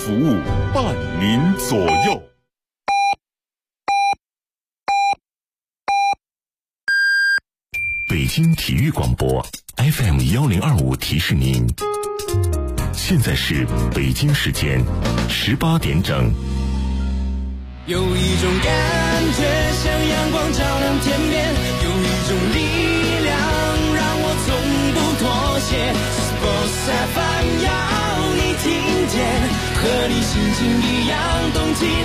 服务，伴您左右。北京体育广播 FM1025提示您，现在是北京时间18点整。 有一种感觉像阳光照亮天边，有一种力量让我从不妥协。Sports FM 要你听见，和你心情一样动起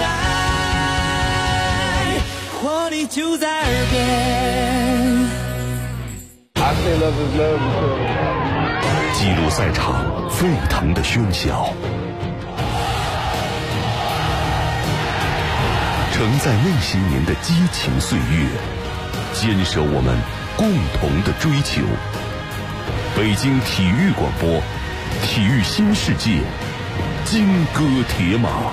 来，活力就在耳边。 记录赛场沸腾的喧嚣，承载那些年的激情岁月，坚守我们共同的追求。北京体育广播，体育新世界，金戈铁马。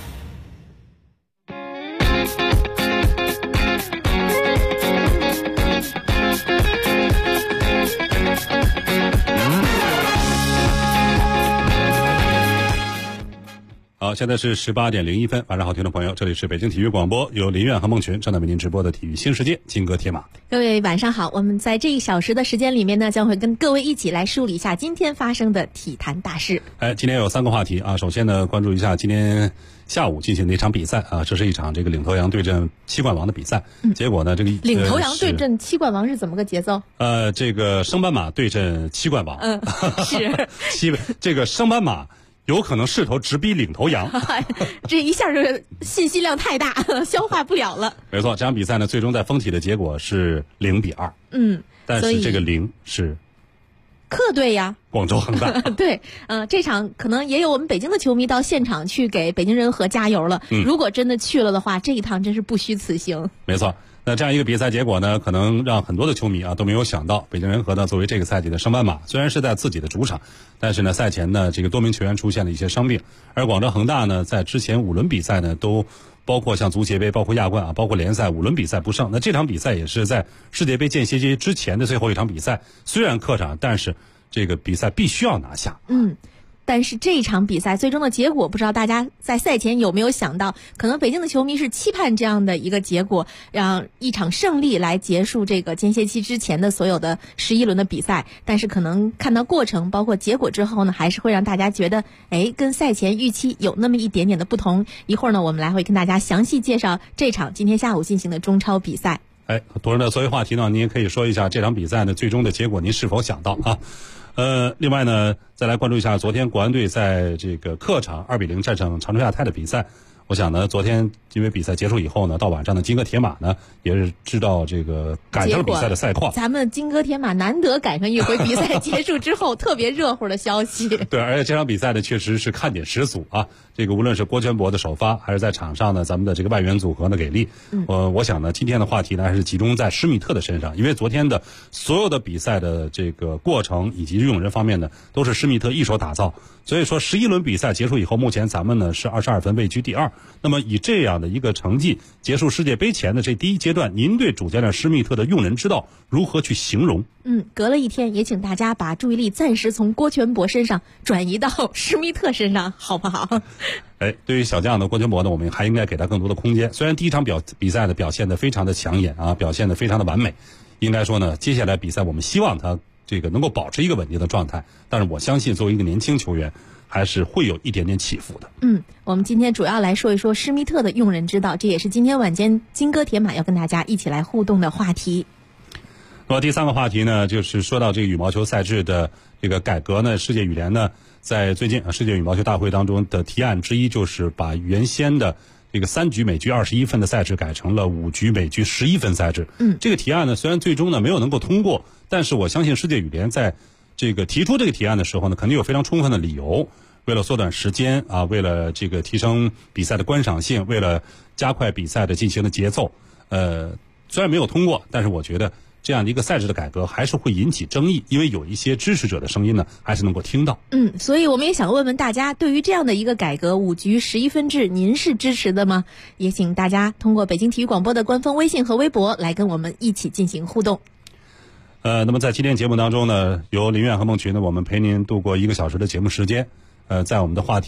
好，现在是18点01分，晚上好，听众朋友，这里是北京体育广播，由林苑和孟群正在为您直播的体育新世界，金戈铁马。 各位晚上好，我们在这1小时的时间里面呢，将会跟各位一起来梳理一下今天发生的体坛大事。 今天有3个话题啊，首先呢，关注一下今天下午进行的一场比赛啊，这是一场这个领头羊对阵七冠王的比赛。结果呢，这个领头羊对阵七冠王是怎么个节奏？ 这个升班马对阵七冠王。 是这个升班马有可能势头直逼领头羊， 这一下就信息量太大，消化不了了。 没错，这场比赛呢，最终在封体的结果是0-2。但是这个0是客队呀， 广州恒大。 对，这场可能也有我们北京的球迷到现场去给北京人和加油了。如果真的去了的话，这一趟真是不虚此行。 没错。那这样一个比赛结果呢，可能让很多的球迷啊都没有想到，北京人和呢作为这个赛季的升班马，虽然是在自己的主场，但是呢赛前呢这个多名球员出现了一些伤病，而广州恒大呢在之前5轮比赛呢都包括像足协杯、包括亚冠啊、包括联赛5轮比赛不胜。那这场比赛也是在世界杯间歇期之前的最后一场比赛，虽然客场，但是这个比赛必须要拿下。 但是这场比赛最终的结果，不知道大家在赛前有没有想到，可能北京的球迷是期盼这样的一个结果，让一场胜利来结束这个间歇期之前的所有的11轮的比赛。但是可能看到过程包括结果之后呢，还是会让大家觉得跟赛前预期有那么一点点的不同。一会儿呢，我们来会跟大家详细介绍这场今天下午进行的中超比赛。 同时呢，作为话题呢，您也可以说一下这场比赛呢最终的结果您是否想到啊？另外呢，再来关注一下昨天国安队在这个客场2-0战胜长春亚泰的比赛。我想呢，昨天因为比赛结束以后呢，到晚上的金戈铁马呢也是知道这个赶上了比赛的赛况。 咱们金戈铁马难得赶上一回比赛结束之后特别热乎的消息。 对，而且这场比赛呢确实是看点十足啊。这个无论是郭全博的首发，还是在场上呢咱们的这个外援组合呢给力。我想呢，今天的话题呢还是集中在施密特的身上，因为昨天的所有的比赛的这个过程以及用人方面呢，都是施密特一手打造。所以说11轮比赛结束以后，目前咱们呢是22分，位居第2。那么以这样的一个成绩结束世界杯前的这第一阶段，您对主教练施密特的用人之道如何去形容？ 隔了一天，也请大家把注意力暂时从郭全博身上转移到施密特身上，好不好？ 对于小将的郭全博呢，我们还应该给他更多的空间。虽然第一场比赛的表现得非常的抢眼啊，表现得非常的完美，应该说呢，接下来比赛我们希望他这个能够保持一个稳定的状态，但是我相信作为一个年轻球员，还是会有一点点起伏的。 我们今天主要来说一说施密特的用人之道，这也是今天晚间金戈铁马要跟大家一起来互动的话题。 那么第3个话题呢，就是说到这个羽毛球赛制的这个改革呢，世界羽联呢在最近世界羽毛球大会当中的提案之一，就是把原先的这个3局每局21分的赛制改成了5局每局11分赛制。这个提案呢，虽然最终呢没有能够通过，但是我相信世界羽联在这个提出这个提案的时候呢，肯定有非常充分的理由。为了缩短时间啊，为了这个提升比赛的观赏性，为了加快比赛的进行的节奏，虽然没有通过，但是我觉得这样的一个赛制的改革还是会引起争议，因为有一些支持者的声音呢，还是能够听到。 所以我们也想问问大家，对于这样的一个改革5局11分制，您是支持的吗？也请大家通过北京体育广播的官方微信和微博来跟我们一起进行互动。 那么在今天节目当中呢，由林苑和孟群呢，我们陪您度过1个小时的节目时间。在我们的话题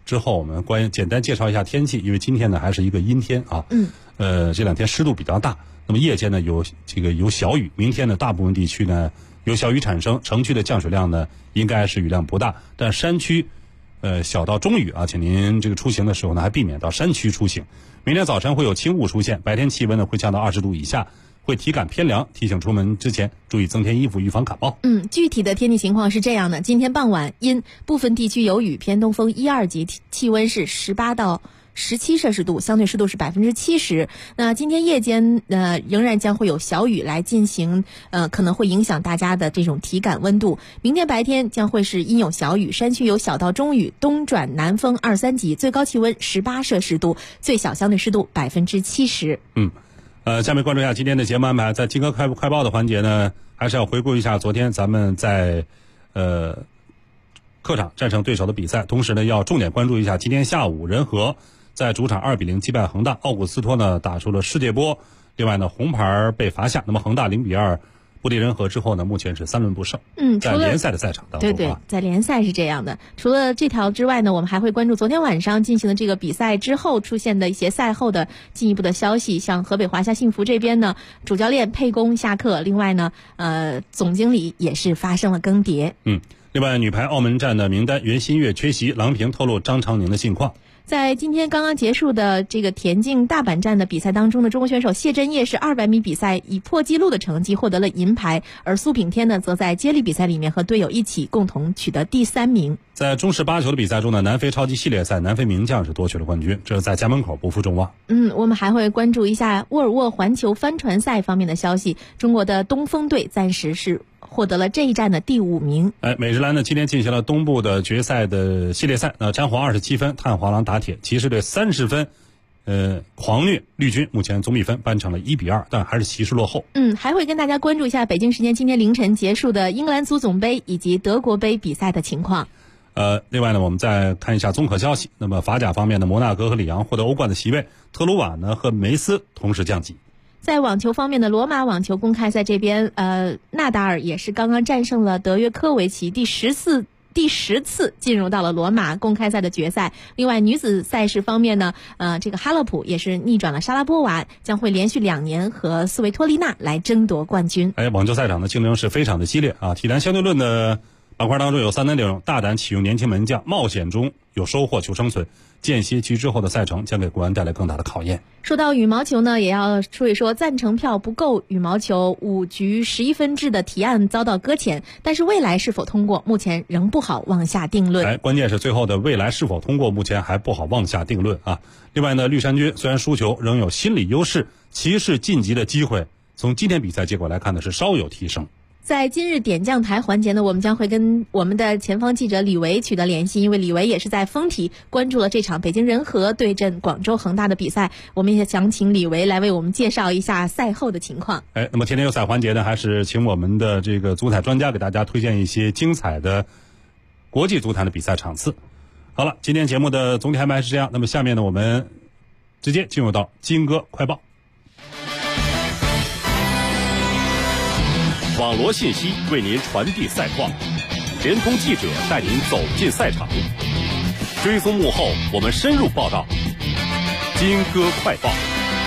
之后我们简单介绍一下天气，因为今天呢还是一个阴天啊。这两天湿度比较大，那么夜间呢有小雨，明天呢大部分地区呢有小雨产生，城区的降水量呢应该是雨量不大，但山区小到中雨啊，请您这个出行的时候呢还避免到山区出行。明天早晨会有轻雾出现，白天气温呢会降到20度以下，会体感偏凉，提醒出门之前注意增添衣服，预防感冒。 具体的天气情况是这样的：今天傍晚阴，部分地区有雨，偏东风1、2级，气温是18到17摄氏度，相对湿度是70%。那今天夜间仍然将会有小雨来进行可能会影响大家的这种体感温度。明天白天将会是阴有小雨，山区有小到中雨，东转南风2、3级，最高气温18摄氏度，最小相对湿度70%。 下面关注一下今天的节目安排。在金哥快报的环节呢，还是要回顾一下昨天咱们在客场战胜对手的比赛，同时呢要重点关注一下今天下午人和在主场2比0击败恒大，奥古斯托呢打出了世界波，另外呢红牌被罚下，那么恒大0比2不敌人和之后呢，目前是3轮不胜。在联赛的赛场当中， 对，在联赛是这样的。除了这条之外呢，我们还会关注昨天晚上进行的这个比赛之后出现的一些赛后的进一步的消息。像河北华夏幸福这边呢，主教练沛公下课，另外呢，总经理也是发生了更迭。 另外，女排澳门站的名单，袁心玥缺席，郎平透露张常宁的近况。 在今天刚刚结束的这个田径大阪站的比赛当中呢，中国选手谢震业是200米比赛以破纪录的成绩获得了银牌，而苏炳添呢则在接力比赛里面和队友一起共同取得第3名。 在中式8球的比赛中呢，南非超级系列赛南非名将是夺取了冠军，这是在家门口不负众望。 我们还会关注一下沃尔沃环球帆船赛方面的消息，中国的东风队暂时是获得了这一站的第5名。 美日兰呢今天进行了东部的决赛的系列赛，詹皇27分，炭黄狼打铁，骑士队30分，狂虐绿军，目前总比分扳成了1比2，但还是骑士落后。 还会跟大家关注一下北京时间今天凌晨结束的英格兰足总杯以及德国杯比赛的情况。 另外呢，我们再看一下综合消息。那么法甲方面的摩纳哥和里昂获得欧冠的席位，特鲁瓦呢和梅斯同时降级。 在网球方面的罗马网球公开赛这边，纳达尔也是刚刚战胜了德约科维奇，第10次进入到了罗马公开赛的决赛。另外，女子赛事方面呢，这个哈勒普也是逆转了莎拉波娃，将会连续2年和斯维托利娜来争夺冠军。 网球赛场的竞争是非常的激烈啊！体坛相对论的板块当中有3大内容：大胆启用年轻门将，冒险中有收获求生存，间歇期之后的赛程将给国安带来更大的考验。 说到羽毛球呢，也要说一说赞成票不够，羽毛球5局11分制的提案遭到搁浅，但是未来是否通过，目前仍不好妄下定论。 关键是最后的未来是否通过，目前还不好妄下定论啊。另外呢，绿衫军虽然输球，仍有心理优势，骑士晋级的机会，从今天比赛结果来看呢，是稍有提升。 在今日点将台环节呢，我们将会跟我们的前方记者李维取得联系，因为李维也是在丰体关注了这场北京人和对阵广州恒大的比赛，我们也想请李维来为我们介绍一下赛后的情况。 那么天天有彩环节呢，还是请我们的这个足彩专家给大家推荐一些精彩的国际足坛的比赛场次。好了，今天节目的总体安排是这样，那么下面呢，我们直接进入到金哥快报。 网罗信息为您传递赛况，联通记者带您走进赛场，追踪幕后我们深入报道。金哥快报。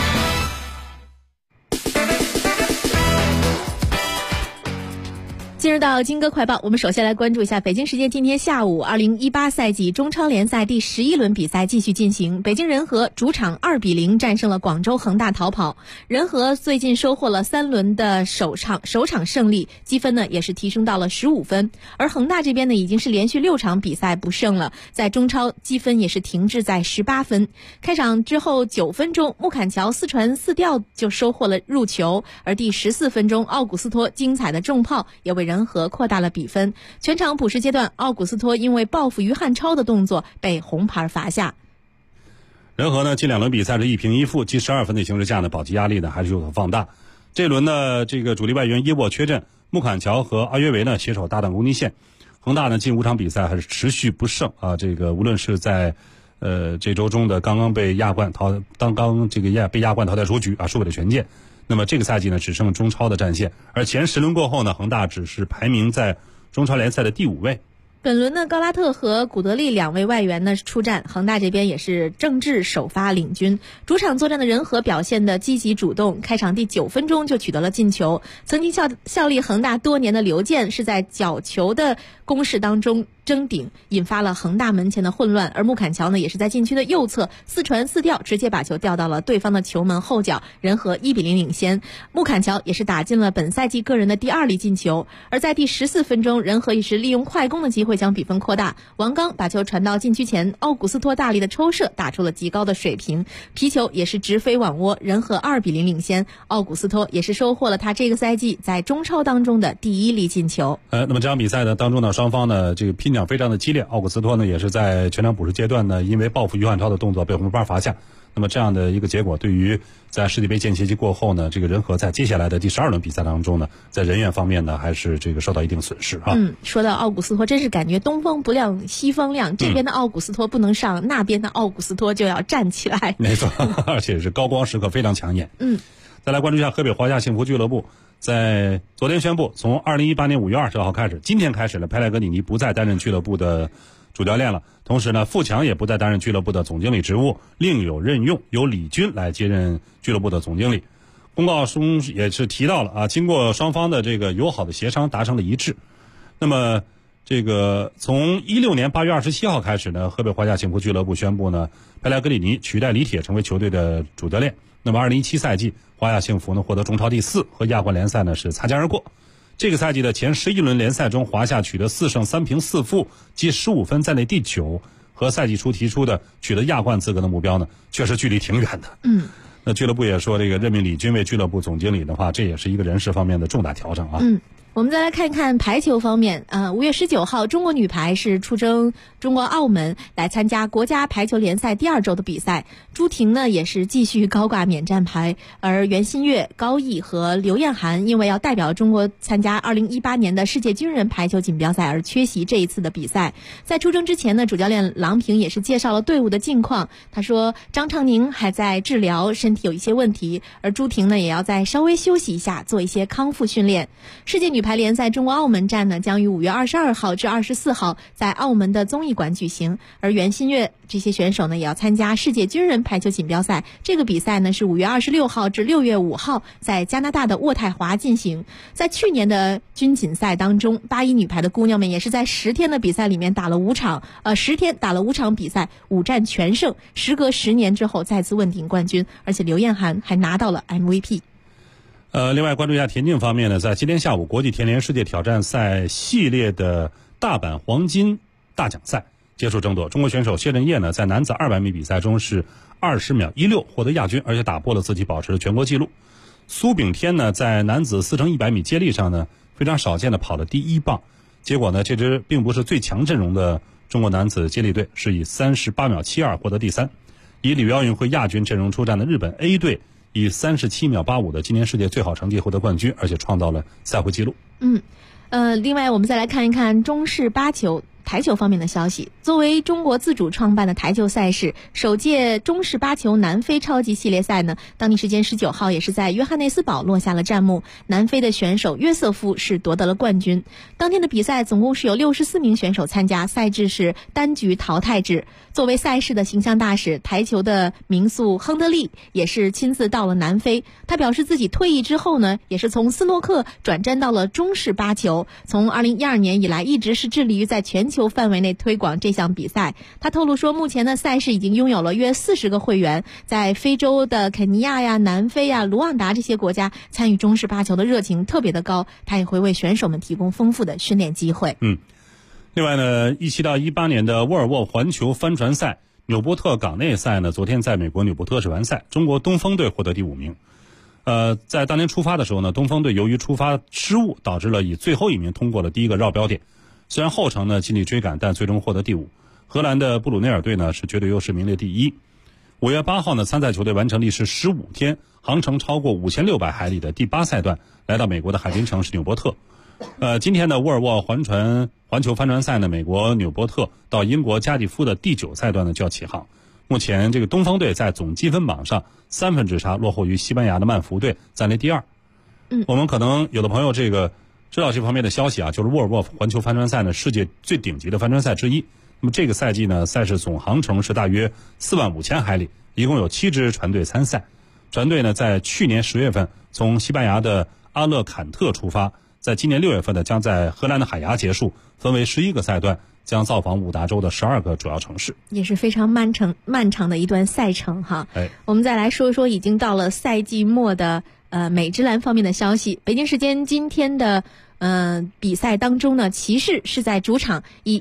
进入到金哥快报，我们首先来关注一下北京时间今天下午2018赛季中超联赛第11轮比赛继续进行，北京人和主场2比0战胜了广州恒大逃跑。人和最近收获了3轮的首场胜利，积分呢也是提升到了15分，而恒大这边呢已经是连续6场比赛不胜了，在中超积分也是停滞在18分。开场之后9分钟，穆坎乔4传4吊就收获了入球，而第14分钟奥古斯托精彩的重炮也为人和扩大了比分。全场补时阶段，奥古斯托因为报复于汉超的动作被红牌罚下。 人和呢近2轮比赛是1平1负，积12分的形势下呢，保级压力呢还是有所放大。这轮呢，这个主力外援耶沃缺阵，穆坎乔和阿约维呢携手搭档攻击线。恒大呢近5场比赛还是持续不胜啊，这个无论是在这周中的刚刚被亚冠淘汰出局啊，输给了权健。那么这个赛季呢，只剩中超的战线，而前10轮过后呢，恒大只是排名在中超联赛的第5位。 本轮呢，高拉特和古德利两位外援呢出战，恒大这边也是郑智首发领军。主场作战的人和表现的积极主动，开场第9分钟就取得了进球。曾经效力恒大多年的刘健是在角球的攻势当中争顶，引发了恒大门前的混乱。而穆坎乔呢，也是在禁区的右侧4传4吊，直接把球吊到了对方的球门后角，人和1-0领先。穆坎乔也是打进了本赛季个人的第2粒进球。而在第14分钟，人和也是利用快攻的机会将比分扩大，王刚把球传到禁区前，奥古斯托大力的抽射打出了极高的水平，皮球也是直飞网窝，人和2-0领先。奥古斯托也是收获了他这个赛季在中超当中的第1粒进球。 那么这场比赛呢当中呢，双方呢这个拼抢非常的激烈，奥古斯托呢也是在全场补时阶段呢，因为报复于汉超的动作被红牌罚下。那么这样的一个结果，对于在世界杯间歇期过后呢，这个人和在接下来的第12轮比赛当中呢，在人员方面呢，还是这个受到一定损失啊。 说到奥古斯托，真是感觉东风不亮西风亮，这边的奥古斯托不能上，那边的奥古斯托就要站起来。 没错，而且是高光时刻非常抢眼。再来关注一下河北华夏幸福俱乐部，在昨天宣布，从2018年5月20号开始，今天开始呢，佩莱格里尼不再担任俱乐部的主教练了，同时呢，富强也不再担任俱乐部的总经理职务，另有任用，由李军来接任俱乐部的总经理。公告中也是提到了啊，经过双方的这个友好的协商，达成了一致。那么这个从16年8月27号开始呢，河北华夏幸福俱乐部宣布呢，佩莱格里尼取代李铁成为球队的主教练。那么2017赛季，华夏幸福呢获得中超第4，和亚冠联赛呢是擦肩而过。这个赛季的前11轮联赛中，华夏取得4胜3平4负，积15分，在内第9，和赛季初提出的取得亚冠资格的目标呢，确实距离挺远的。那俱乐部也说，这个任命李军为俱乐部总经理的话，这也是一个人事方面的重大调整啊。 我们再来看一看排球方面。5月19号，中国女排是出征中国澳门来参加国家排球联赛第2周的比赛。朱婷呢也是继续高挂免战牌，而袁心玥、高毅和刘晏含因为要代表中国参加2018年的世界军人排球锦标赛而缺席这一次的比赛。在出征之前呢，主教练郎平也是介绍了队伍的近况。他说张常宁还在治疗，身体有一些问题，而朱婷呢也要再稍微休息一下，做一些康复训练。世界女排联赛中国澳门站呢将于5月22号至24号在澳门的综艺馆举行，而袁心玥这些选手呢也要参加世界军人排球锦标赛。这个比赛呢是5月26号至6月5号在加拿大的渥太华进行。在去年的军锦赛当中，81女排的姑娘们也是在10天的比赛里面打了5场比赛，5战全胜，时隔10年之后再次问鼎冠军，而且刘晏含还拿到了 MVP。 另外关注一下田径方面呢，在今天下午，国际田联世界挑战赛系列的大阪黄金大奖赛结束争夺，中国选手谢震业呢在男子200米比赛中是20秒16获得亚军，而且打破了自己保持的全国纪录。苏炳添呢在男子4×100米接力上呢非常少见的跑了第1棒，结果呢这支并不是最强阵容的中国男子接力队是以38秒72获得第3，以里约奥运会亚军阵容出战的日本 A 队以37秒85的今年世界最好成绩获得冠军，而且创造了赛会纪录。 另外我们再来看一看中式八球台球方面的消息。作为中国自主创办的台球赛事，首届中式八球南非超级系列赛呢，当地时间19号也是在约翰内斯堡落下了战幕。南非的选手约瑟夫是夺得了冠军。当天的比赛总共是有64名选手参加，赛制是单局淘汰制。作为赛事的形象大使，台球的名宿亨德利也是亲自到了南非。他表示自己退役之后呢，也是从斯诺克转战到了中式八球，从2012年以来一直是致力于在全球范围内推广这项比赛。他透露说，目前的赛事已经拥有了约40个会员，在非洲的肯尼亚呀、南非呀、卢旺达这些国家参与中式八球的热情特别的高，他也会为选手们提供丰富的训练机会。 另外呢，17到18年的沃尔沃环球帆船赛纽波特港内赛呢，昨天在美国纽波特市完赛，中国东风队获得第5名。在当天出发的时候呢，东风队由于出发失误，导致了以最后一名通过了第一个绕标点。虽然后程呢尽力追赶，但最终获得第5。荷兰的布鲁内尔队呢是绝对优势名列第1。5月8号呢，参赛球队完成历时15天、航程超过5600海里的第8赛段，来到美国的海滨城市纽波特。今天的沃尔沃环球帆船赛呢，美国纽波特到英国加蒂夫的第9赛段呢就要起航。目前这个东风队在总积分榜上3分之差落后于西班牙的曼福队，暂列第2。我们可能有的朋友这个知道这方面的消息啊，就是沃尔沃环球帆船赛呢，世界最顶级的帆船赛之一。那么这个赛季呢，赛事总航程是大约45000海里，一共有7支船队参赛。船队呢，在去年10月份从西班牙的阿勒坎特出发，在今年6月份呢，将在荷兰的海牙结束，分为11个赛段，将造访5大洲的12个主要城市， 也是非常漫长的一段赛程哈。我们再来说一说已经到了赛季末的美职篮方面的消息。北京时间今天的比赛当中呢，骑士是在主场以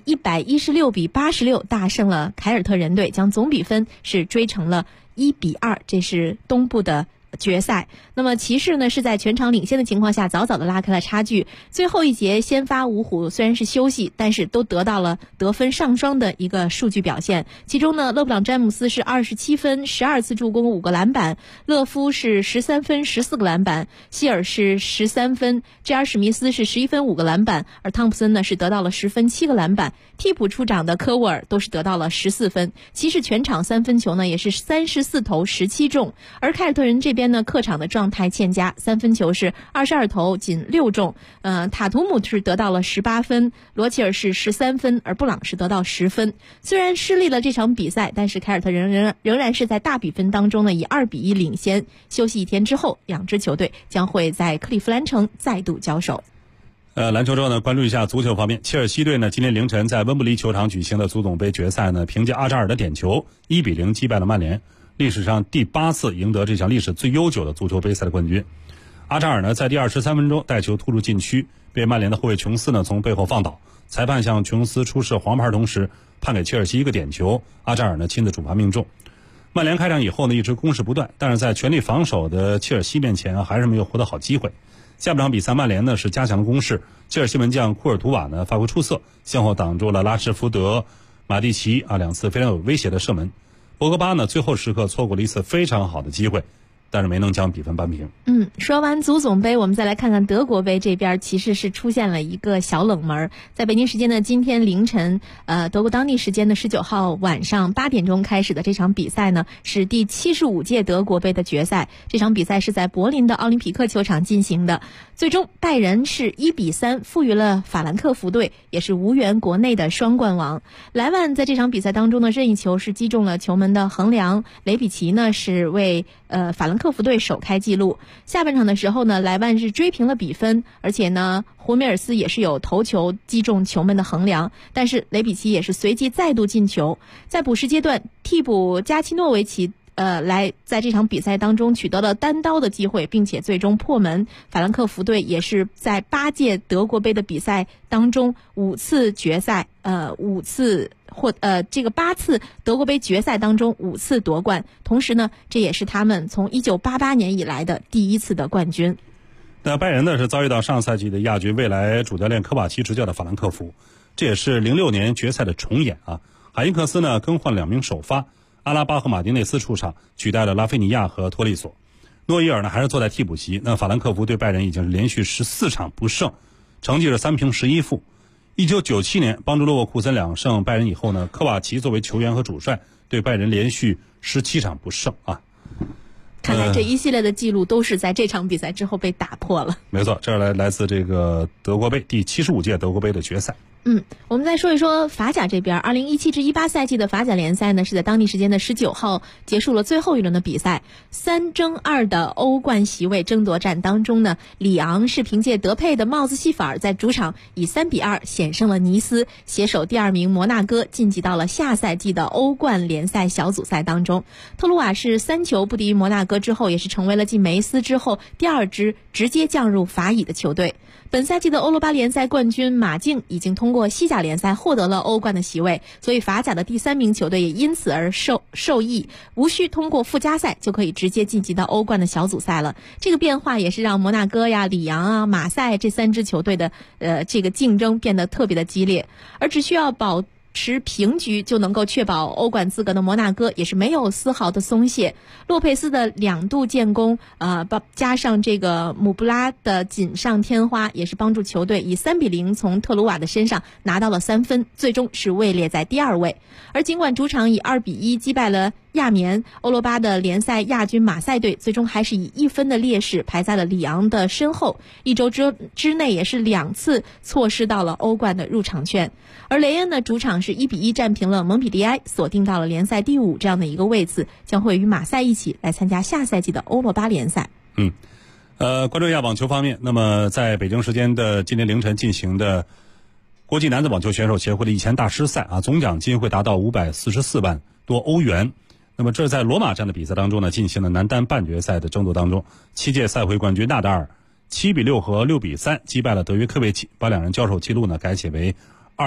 116-86大胜了凯尔特人队，将总比分是追成了1-2，这是东部的决赛。那么骑士呢是在全场领先的情况下早早的拉开了差距，最后一节先发五虎虽然是休息，但是都得到了得分上双的一个数据表现。其中呢，勒布朗詹姆斯是27分12次助攻5个篮板，勒夫是13分14个篮板，希尔是13分，J.R. 史密斯是11分5个篮板，而汤普森呢是得到了10分7个篮板，替补出场的科沃尔都是得到了14分。骑士全场三分球呢也是34投17中，而凯尔特人这边呢客场的状态欠佳，三分球是22投仅6中，塔图姆是得到了18分，罗齐尔是13分，而布朗是得到10分。虽然失利了这场比赛，但是凯尔特人仍然是在大比分当中呢以2-1领先。休息一天之后，两支球队将会在克利夫兰城再度交手。 篮球之后呢，关注一下足球方面。切尔西队呢，今天凌晨在温布利球场举行的足总杯决赛呢，凭借阿扎尔的点球1-0击败了曼联，历史上第8次赢得这项历史最悠久的足球杯赛的冠军。阿扎尔呢，在第23分钟带球突入禁区，被曼联的后卫琼斯呢从背后放倒，裁判向琼斯出示黄牌同时，判给切尔西一个点球，阿扎尔呢亲自主罚命中。曼联开场以后呢，一直攻势不断，但是在全力防守的切尔西面前还是没有获得好机会。下半场比赛，曼联呢是加强了攻势，切尔西门将库尔图瓦呢发挥出色，先后挡住了拉什福德、马蒂奇2次非常有威胁的射门。博格巴呢最后时刻错过了一次非常好的机会，但是没能将比分扳平。 说完足总杯，我们再来看看德国杯这边，其实是出现了一个小冷门。在北京时间的今天凌晨，德国当地时间的19号晚上8点钟开始的这场比赛呢，是第75届德国杯的决赛。这场比赛是在柏林的奥林匹克球场进行的。最终拜仁是1-3负于了法兰克福队，也是无缘国内的双冠王。莱万在这场比赛当中呢，任意球是击中了球门的横梁，雷比奇呢是为法兰克福队首开纪录。下半场的时候呢，莱万是追平了比分，而且呢胡梅尔斯也是有头球击中球门的横梁，但是雷比奇也是随即再度进球。在补时阶段，替补加奇诺维奇来在这场比赛当中取得了单刀的机会，并且最终破门。法兰克福队也是在8届德国杯的比赛当中5次决赛5次这个8次德国杯决赛当中5次夺冠，同时呢这也是他们从1988年以来的第1次的冠军。 那拜仁呢是遭遇到上赛季的亚军未来主教练科瓦奇执教的法兰克福，这也是06年决赛的重演啊。海因克斯呢更换2名首发，阿拉巴和马丁内斯出场，取代了拉菲尼亚和托利索。诺伊尔呢还是坐在替补席。那法兰克福对拜仁已经是连续14场不胜，成绩是3平11负。1997年帮助勒沃库森2胜拜仁以后呢，科瓦奇作为球员和主帅对拜仁连续17场不胜啊。 看来这一系列的记录都是在这场比赛之后被打破了。 没错，这是来自这个德国杯第75届德国杯的决赛。 我们再说一说法甲这边，2017-18赛季的法甲联赛呢，是在当地时间的19号结束了最后一轮的比赛。3争2的欧冠席位争夺战当中呢，里昂是凭借德佩的帽子戏法在主场以3-2险胜了尼斯，携手第2名摩纳哥晋级到了下赛季的欧冠联赛小组赛当中。特鲁瓦是3球不敌于摩纳哥之后，也是成为了继梅斯之后第2支直接降入法乙的球队。本赛季的欧罗巴联赛冠军马竞已经通过西甲联赛获得了欧冠的席位，所以法甲的第3名球队也因此而受益，无需通过附加赛就可以直接晋级到欧冠的小组赛了。这个变化也是让摩纳哥呀、里昂啊、马赛这3支球队的这个竞争变得特别的激烈，而只需要保持平局就能够确保欧冠资格的摩纳哥也是没有丝毫的松懈。洛佩斯的2度建功，加上这个姆布拉的锦上添花，也是帮助球队以3-0从特鲁瓦的身上拿到了3分，最终是位列在第2位。而尽管主场以2-1击败了亚眠，欧罗巴的联赛亚军马赛队最终还是以1分的劣势排在了里昂的身后，一周之内也是2次错失到了欧冠的入场券。而雷恩呢，主场是1-1战平了蒙彼利埃，锁定到了联赛第5这样的一个位次，将会与马赛一起来参加下赛季的欧罗巴联赛。 关注亚网球方面，那么在北京时间的今天凌晨进行的国际男子网球选手协会的1000大师赛啊，总奖金会达到544万多欧元。那么这是在罗马站的比赛当中呢，进行了男单半决赛的争夺当中，7届赛会冠军纳达尔7-6和6-3击败了德约科维奇，把两人交手记录呢改写为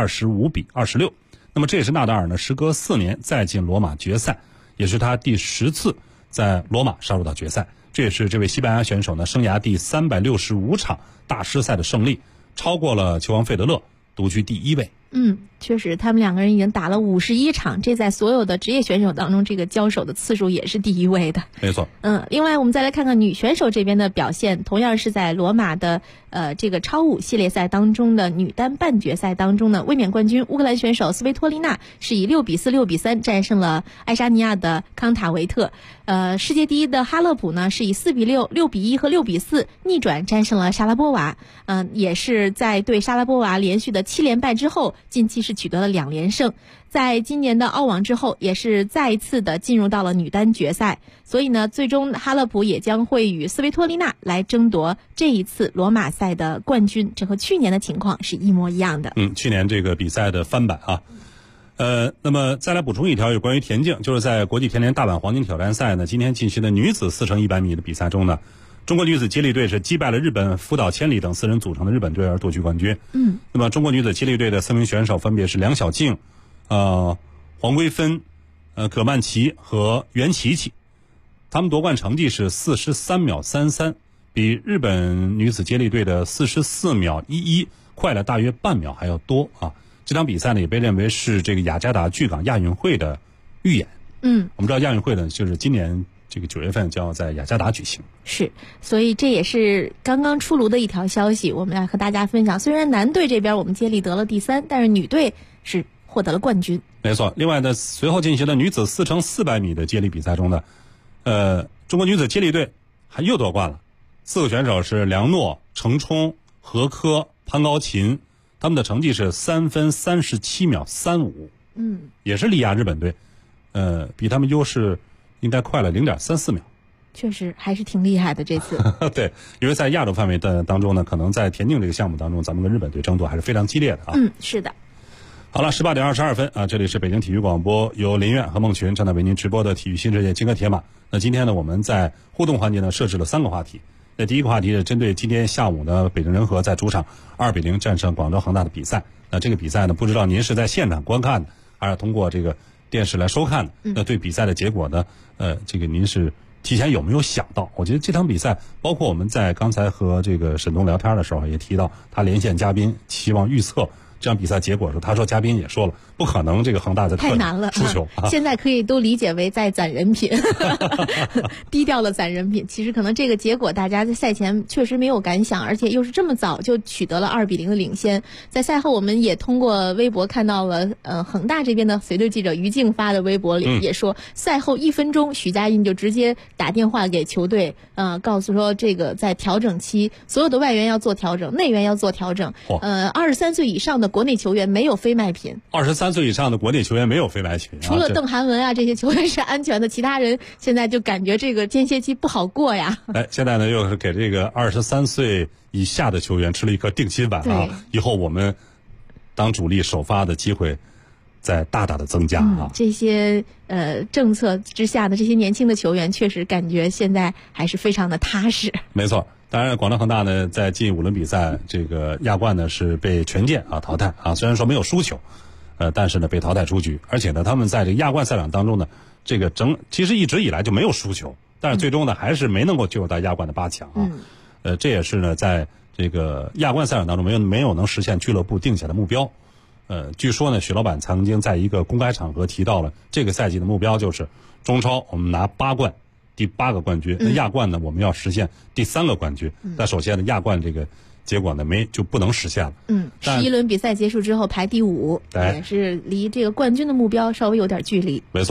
25-26。那么这也是纳达尔呢时隔4年再进罗马决赛，也是他第10次在罗马杀入到决赛。这也是这位西班牙选手呢生涯第365场大师赛的胜利，超过了球王费德勒，独居第1位。 确实，他们两个人已经打了51场，这在所有的职业选手当中，这个交手的次数也是第1位的。 没错。 另外我们再来看看女选手这边的表现，同样是在罗马的这个超5系列赛当中的女单半决赛当中呢，卫冕冠军乌克兰选手斯维托利娜是以6-4、6-3战胜了爱沙尼亚的康塔维特。世界第一的哈勒普呢是以4-6、6-1和6-4逆转战胜了莎拉波娃。也是在对莎拉波娃连续的7连败之后，近期是取得了2连胜。在今年的澳网之后，也是再一次的进入到了女单决赛，所以呢，最终哈勒普也将会与斯维托利娜来争夺这一次罗马赛的冠军，这和去年的情况是一模一样的。 去年这个比赛的翻版啊。那么再来补充一条有关于田径，就是在国际田联大阪黄金挑战赛呢，今天进行的女子4乘100米的比赛中呢，中国女子接力队是击败了日本福岛千里等4人组成的日本队而夺取冠军。那么中国女子接力队的4名选手分别是梁晓静、黄桂芬、葛曼棋和袁琪琪，他们夺冠成绩是43秒33，比日本女子接力队的44秒11快了大约半秒还要多啊。这场比赛呢也被认为是这个雅加达巨港亚运会的预演。我们知道亚运会呢就是今年这个9月份将要在雅加达举行。 是，所以这也是刚刚出炉的一条消息，我们来和大家分享。虽然男队这边我们接力得了第3，但是女队是获得了冠军。 没错。另外呢，随后进行的女子4乘400米的接力比赛中呢，中国女子接力队还又夺冠了。4个选手是梁诺、程冲、何科、潘高琴，他们的成绩是3分37秒35。也是力压日本队，比他们优势应该快了0.34秒。 确实还是挺厉害的这次。 对，因为在亚洲范围的当中呢，可能在田径这个项目当中，咱们跟日本队争夺还是非常激烈的啊。 是的。 好了，18:22啊，这里是北京体育广播，由林苑和孟群正在为您直播的体育新世界金戈铁马。那今天呢，我们在互动环节呢设置了3个话题。那第一个话题是针对今天下午呢，北京人和在主场2-0战胜广州恒大的比赛。那这个比赛呢，不知道您是在现场观看的，还是通过这个电视来收看的？那对比赛的结果呢，这个您是提前有没有想到？我觉得这场比赛，包括我们在刚才和这个沈东聊天的时候也提到，他连线嘉宾希望预测这场比赛结果的时候，他说嘉宾也说了，不可能这个恒大在太难了输球。 现在可以都理解为在攒人品，低调的攒人品。其实可能这个结果大家在赛前确实没有感想，而且又是这么早就取得了2-0的领先。在赛后我们也通过微博看到了，恒大这边的随队记者于静发的微博里也说，赛后1分钟，许家印就直接打电话给球队，告诉说这个在调整期，所有的外援要做调整，内援要做调整。23岁以上的国内球员没有非卖品。 23岁以上的国内球员没有非卖品， 除了邓涵文啊这些球员是安全的，其他人现在就感觉这个间歇期不好过呀。 现在呢又是给这个23岁以下的球员吃了一颗定心丸啊！以后我们当主力首发的机会在大大的增加啊！ 这些政策之下的这些年轻的球员，确实感觉现在还是非常的踏实。 没错。当然，广州恒大呢，在近5轮比赛，这个亚冠呢是被权健淘汰啊。虽然说没有输球，但是呢被淘汰出局。而且呢，他们在这个亚冠赛场当中呢，这个其实一直以来就没有输球，但是最终呢还是没能够进入到亚冠的8强啊。这也是呢在这个亚冠赛场当中没有能实现俱乐部定下的目标。据说呢，许老板曾经在一个公开场合提到了这个赛季的目标就是中超我们拿8冠。第8个冠军，那亚冠呢？我们要实现第3个冠军。但首先呢，亚冠这个结果呢，就不能实现了。 11轮比赛结束之后排第5，也是离这个冠军的目标稍微有点距离。 没错，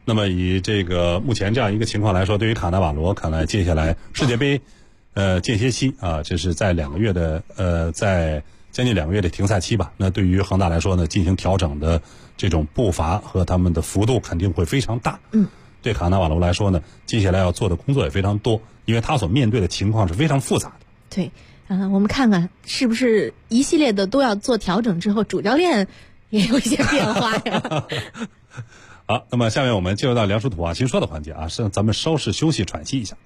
那么以这个目前这样一个情况来说，对于卡纳瓦罗看来，接下来世界杯间歇期啊，这是在2个月的在将近2个月的停赛期吧。那对于恒大来说呢，进行调整的这种步伐和他们的幅度肯定会非常大。对卡纳瓦罗来说呢，接下来要做的工作也非常多，因为他所面对的情况是非常复杂的。 对，我们看看是不是一系列的都要做调整之后，主教练也有一些变化呀。 好，那么下面我们进入到梁叔土话新说的环节啊，咱们稍事休息喘息一下。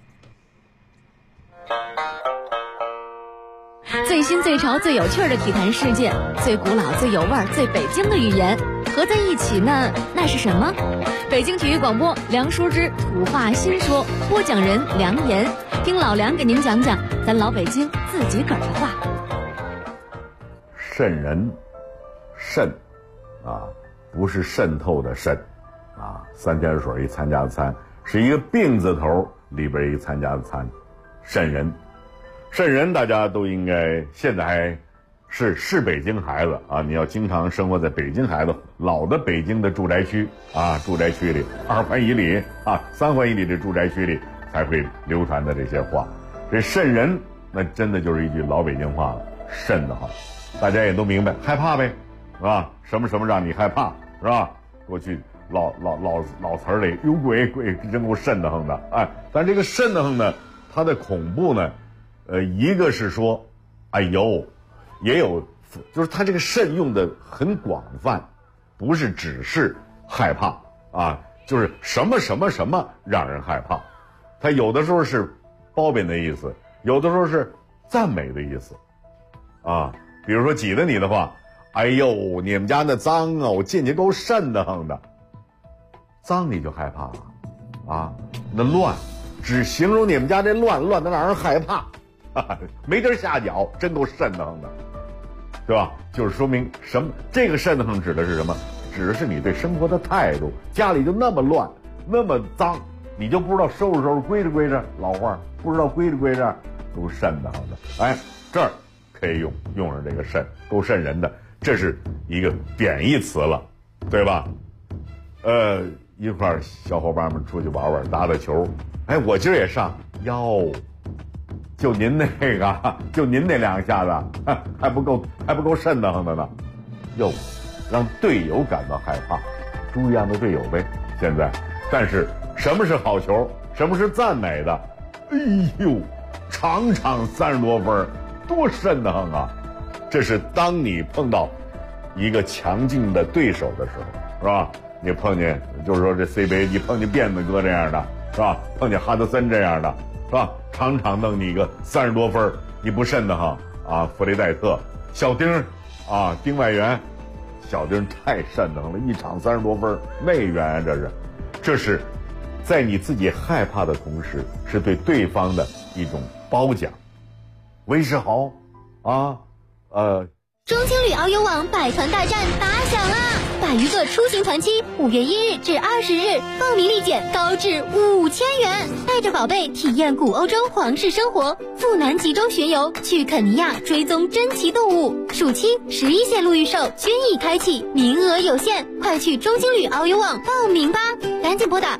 最新最潮最有趣的体坛事件，最古老最有味儿最北京的语言合在一起呢，那是什么？北京体育广播梁叔之土话新说，播讲人梁岩，听老梁给您讲讲咱老北京自己个儿的话。 渗人，渗啊，不是渗透的渗啊，三点水一参加的参，是一个病字头里边一参加的参，渗人。渗人大家都应该现在还是北京孩子啊，你要经常生活在北京孩子老的北京的住宅区啊，住宅区里2环以里啊3环以里的住宅区里才会流传的这些话。这渗人那真的就是一句老北京话了，瘆得慌，大家也都明白，害怕呗，是吧？什么什么让你害怕，是吧？过去老词儿里有鬼真够瘆得慌的，哎，但这个瘆得慌呢，它的恐怖呢，一个是说，哎呦，也有，就是它这个瘆用的很广泛，不是只是害怕啊，就是什么什么什么让人害怕，它有的时候是褒贬的意思，有的时候是赞美的意思，啊，比如说挤得你的话，哎呦，你们家那脏啊，我进去够瘆得慌的，脏你就害怕了，啊，那乱，只形容你们家这乱得让人害怕。没地下脚，真够瘆得慌的，对吧？就是说明什么？这个瘆得慌指的是什么？指的是你对生活的态度。家里就那么乱，那么脏，你就不知道收拾收拾，归着。老话不知道归着，够瘆得慌的。哎，这儿可以用上这个瘆，够瘆人的，这是一个贬义词了，对吧？一块儿小伙伴们出去玩，打球。哎，我今儿也上哟。就您那个，就您那2下子，还不够瘆得慌的呢，哟，让队友感到害怕，猪一样的队友呗。现在，但是什么是好球？什么是赞美的？哎呦，场30多分，多瘆得慌啊！这是当你碰到一个强劲的对手的时候，是吧？你碰见，就是说这 CBA， 你碰见辫子哥这样的，是吧？碰见哈德森这样的。是吧？场弄你一个30多分，你不瘆得慌啊？弗雷戴特、小丁啊，丁外援，小丁太瘆得慌了，一场30多分，内援啊，这是在你自己害怕的同时，是对对方的一种褒奖。韦世豪啊， 中青旅遨游网百团大战打响啦！100余个出行团期，5月1日至20日，报名立减高至5000元，带着宝贝体验古欧洲皇室生活，赴南极洲学游，去肯尼亚追踪珍奇动物。暑期11线路预售均已开启，名额有限，快去中青旅遨游网报名吧！赶紧拨打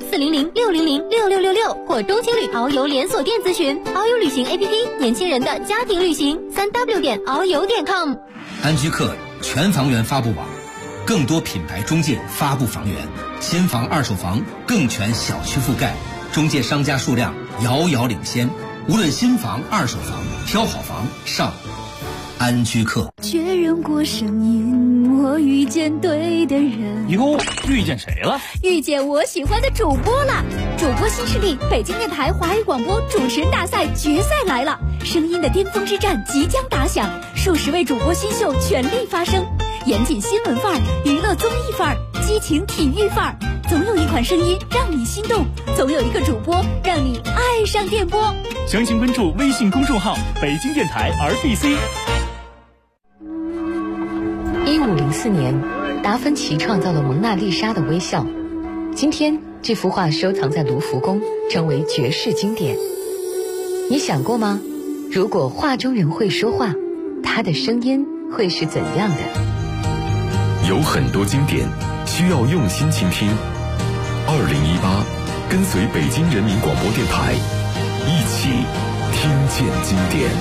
400-600-6666或中青旅遨游连锁店咨询。遨游旅行 APP， 年轻人的家庭旅行，3w.遨游.com。 安居客全房源发布网，更多品牌中介发布房源，新房二手房更全小区覆盖，中介商家数量遥遥领先。无论新房二手房，挑好房上安居客。 确认过声音，我遇见对的人。 哟，遇见谁了？ 遇见我喜欢的主播了。主播新势力北京电台华语广播主持人大赛决赛来了，声音的巅峰之战即将打响，数十位主播新秀全力发声，严谨新闻范儿，娱乐综艺范儿，激情体育范儿，总有一款声音让你心动，总有一个主播让你爱上电波。 详情关注微信公众号北京电台 RBC。 1504年，达芬奇创造了蒙娜丽莎的微笑。今天，这幅画收藏在卢浮宫，成为绝世经典。你想过吗？如果画中人会说话，他的声音会是怎样的？ 有很多经典需要用心倾听。 跟随北京人民广播电台，一起听见经典。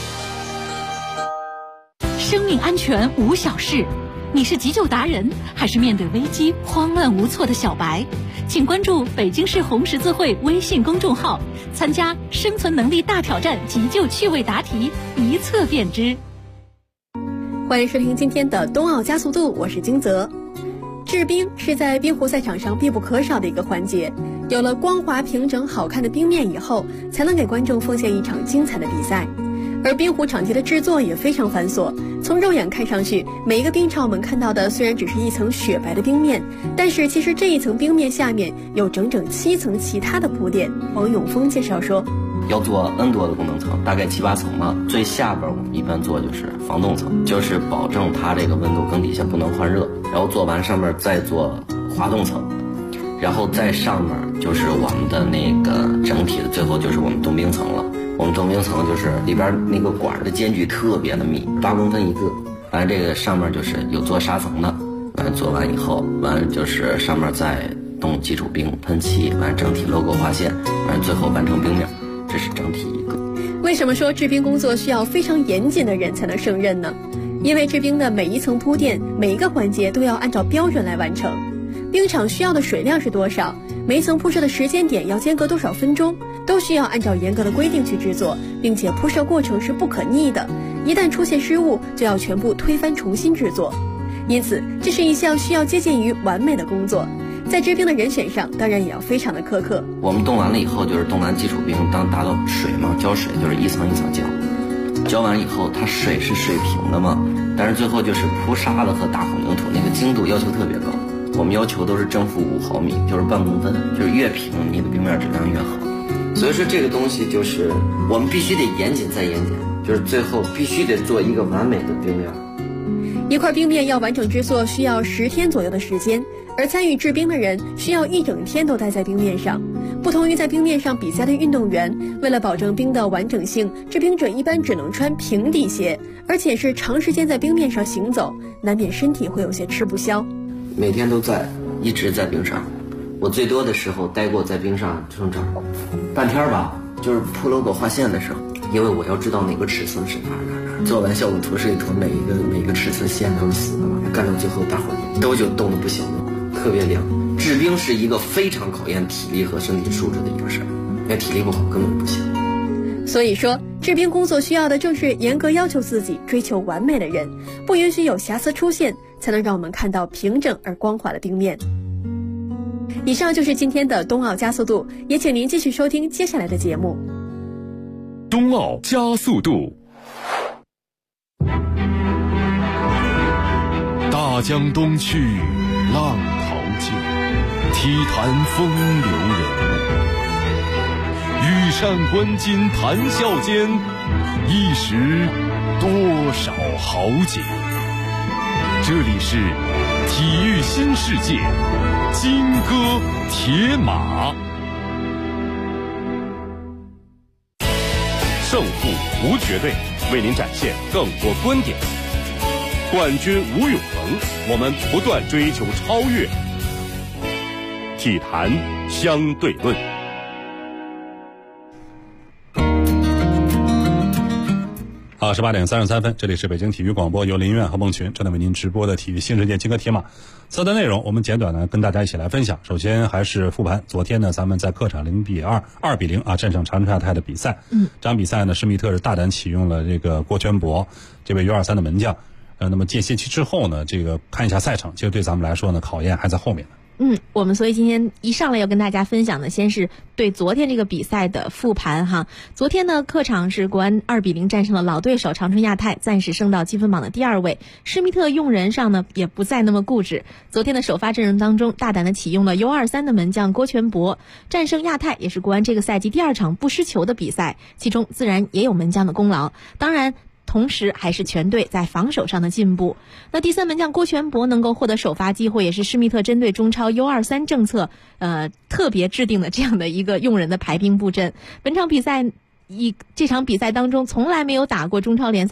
生命安全无小事，你是急救达人，还是面对危机慌乱无措的小白？请关注北京市红十字会微信公众号，参加生存能力大挑战急救趣味答题，一测便知。 欢迎收听今天的冬奥加速度，我是金泽。制冰是在冰壶赛场上必不可少的一个环节，有了光滑平整好看的冰面以后，才能给观众奉献一场精彩的比赛。而冰壶场地的制作也非常繁琐，从肉眼看上去，每一个冰场我们看到的虽然只是一层雪白的冰面，但是其实这一层冰面下面有整整7层其他的铺垫。王永峰介绍说， 要做 N 多的功能层，大概7、8层嘛。最下边我们一般做就是防冻层，就是保证它这个温度更底下不能换热，然后做完上面再做滑动层，然后在上面就是我们的那个整体的最后就是我们冻冰层了。我们冻冰层就是里边那个管的间距特别的密，8公分一个。完了这个上面就是有做砂层的，完了做完以后，完了就是上面再冻基础冰喷漆，完了整体 logo 划线，完了最后完成冰面。这是整体一个。 为什么说制冰工作需要非常严谨的人才能胜任呢？因为制冰的每一层铺垫，每一个环节都要按照标准来完成。冰场需要的水量是多少，每一层铺设的时间点要间隔多少分钟，都需要按照严格的规定去制作，并且铺设过程是不可逆的，一旦出现失误就要全部推翻重新制作。因此这是一项需要接近于完美的工作，在制冰的人选上当然也要非常的苛刻。 我们冻完了以后就是冻完基础冰，当达到水嘛，浇水就是一层一层浇，浇完以后它水是水平的嘛，但是最后就是铺沙子和打混凝土那个精度要求特别高，我们要求都是正负5毫米，就是半公分，就是越平你的冰面质量越好。所以说这个东西就是我们必须得严谨再严谨，就是最后必须得做一个完美的冰面。 一块冰面要完整制作需要10天左右的时间，而参与制冰的人需要1整天都待在冰面上。不同于在冰面上比赛的运动员，为了保证冰的完整性，制冰者一般只能穿平底鞋，而且是长时间在冰面上行走，难免身体会有些吃不消。 每天都在，一直在冰上。我最多的时候待过在冰上整整半天吧，就是铺 logo 画线的时候，因为我要知道哪个尺寸是哪儿，做完效果图示意图，每一个尺寸线都是死的嘛，干到最后大伙都就冻得不行了，特别凉。制冰是一个非常考验体力和身体素质的一个事儿，因为体力不好根本不行。 所以说制冰工作需要的正是严格要求自己、追求完美的人，不允许有瑕疵出现，才能让我们看到平整而光滑的冰面。以上就是今天的冬奥加速度，也请您继续收听接下来的节目。 冬奥加速度。大江东去，浪淘尽，体坛风流人物。羽扇纶巾谈笑间，一时多少豪杰。这里是体育新世界，金戈铁马。 胜负无绝对，为您展现更多观点。冠军无永恒，我们不断追求超越。体坛相对论。 好，18点33分，这里是北京体育广播，由林苑和孟群正在为您直播的体育新世界金戈铁马。所有的内容我们简短的跟大家一起来分享。首先还是复盘昨天呢，咱们在客场2比0啊战胜长春亚泰的比赛。这场比赛呢，施密特是大胆启用了这个郭全博这位U23的门将。那么间歇期之后呢，这个看一下赛场，其实对咱们来说呢，考验还在后面呢。 我们所以今天一上来要跟大家分享的，先是对昨天这个比赛的复盘哈。昨天呢，客场是国安2比0战胜了老对手长春亚泰，暂时升到积分榜的第2位。施密特用人上呢，也不再那么固执。昨天的首发阵容当中，大胆的启用了U23的门将郭全博，战胜亚泰也是国安这个赛季第2场不失球的比赛，其中自然也有门将的功劳。当然同时还是全队在防守上的进步。那第3门将郭全博能够获得首发机会，也是施密特针对中超 U23 政策特别制定的这样的一个用人的排兵布阵。本场比赛这场比赛当中从来没有打过中超联赛的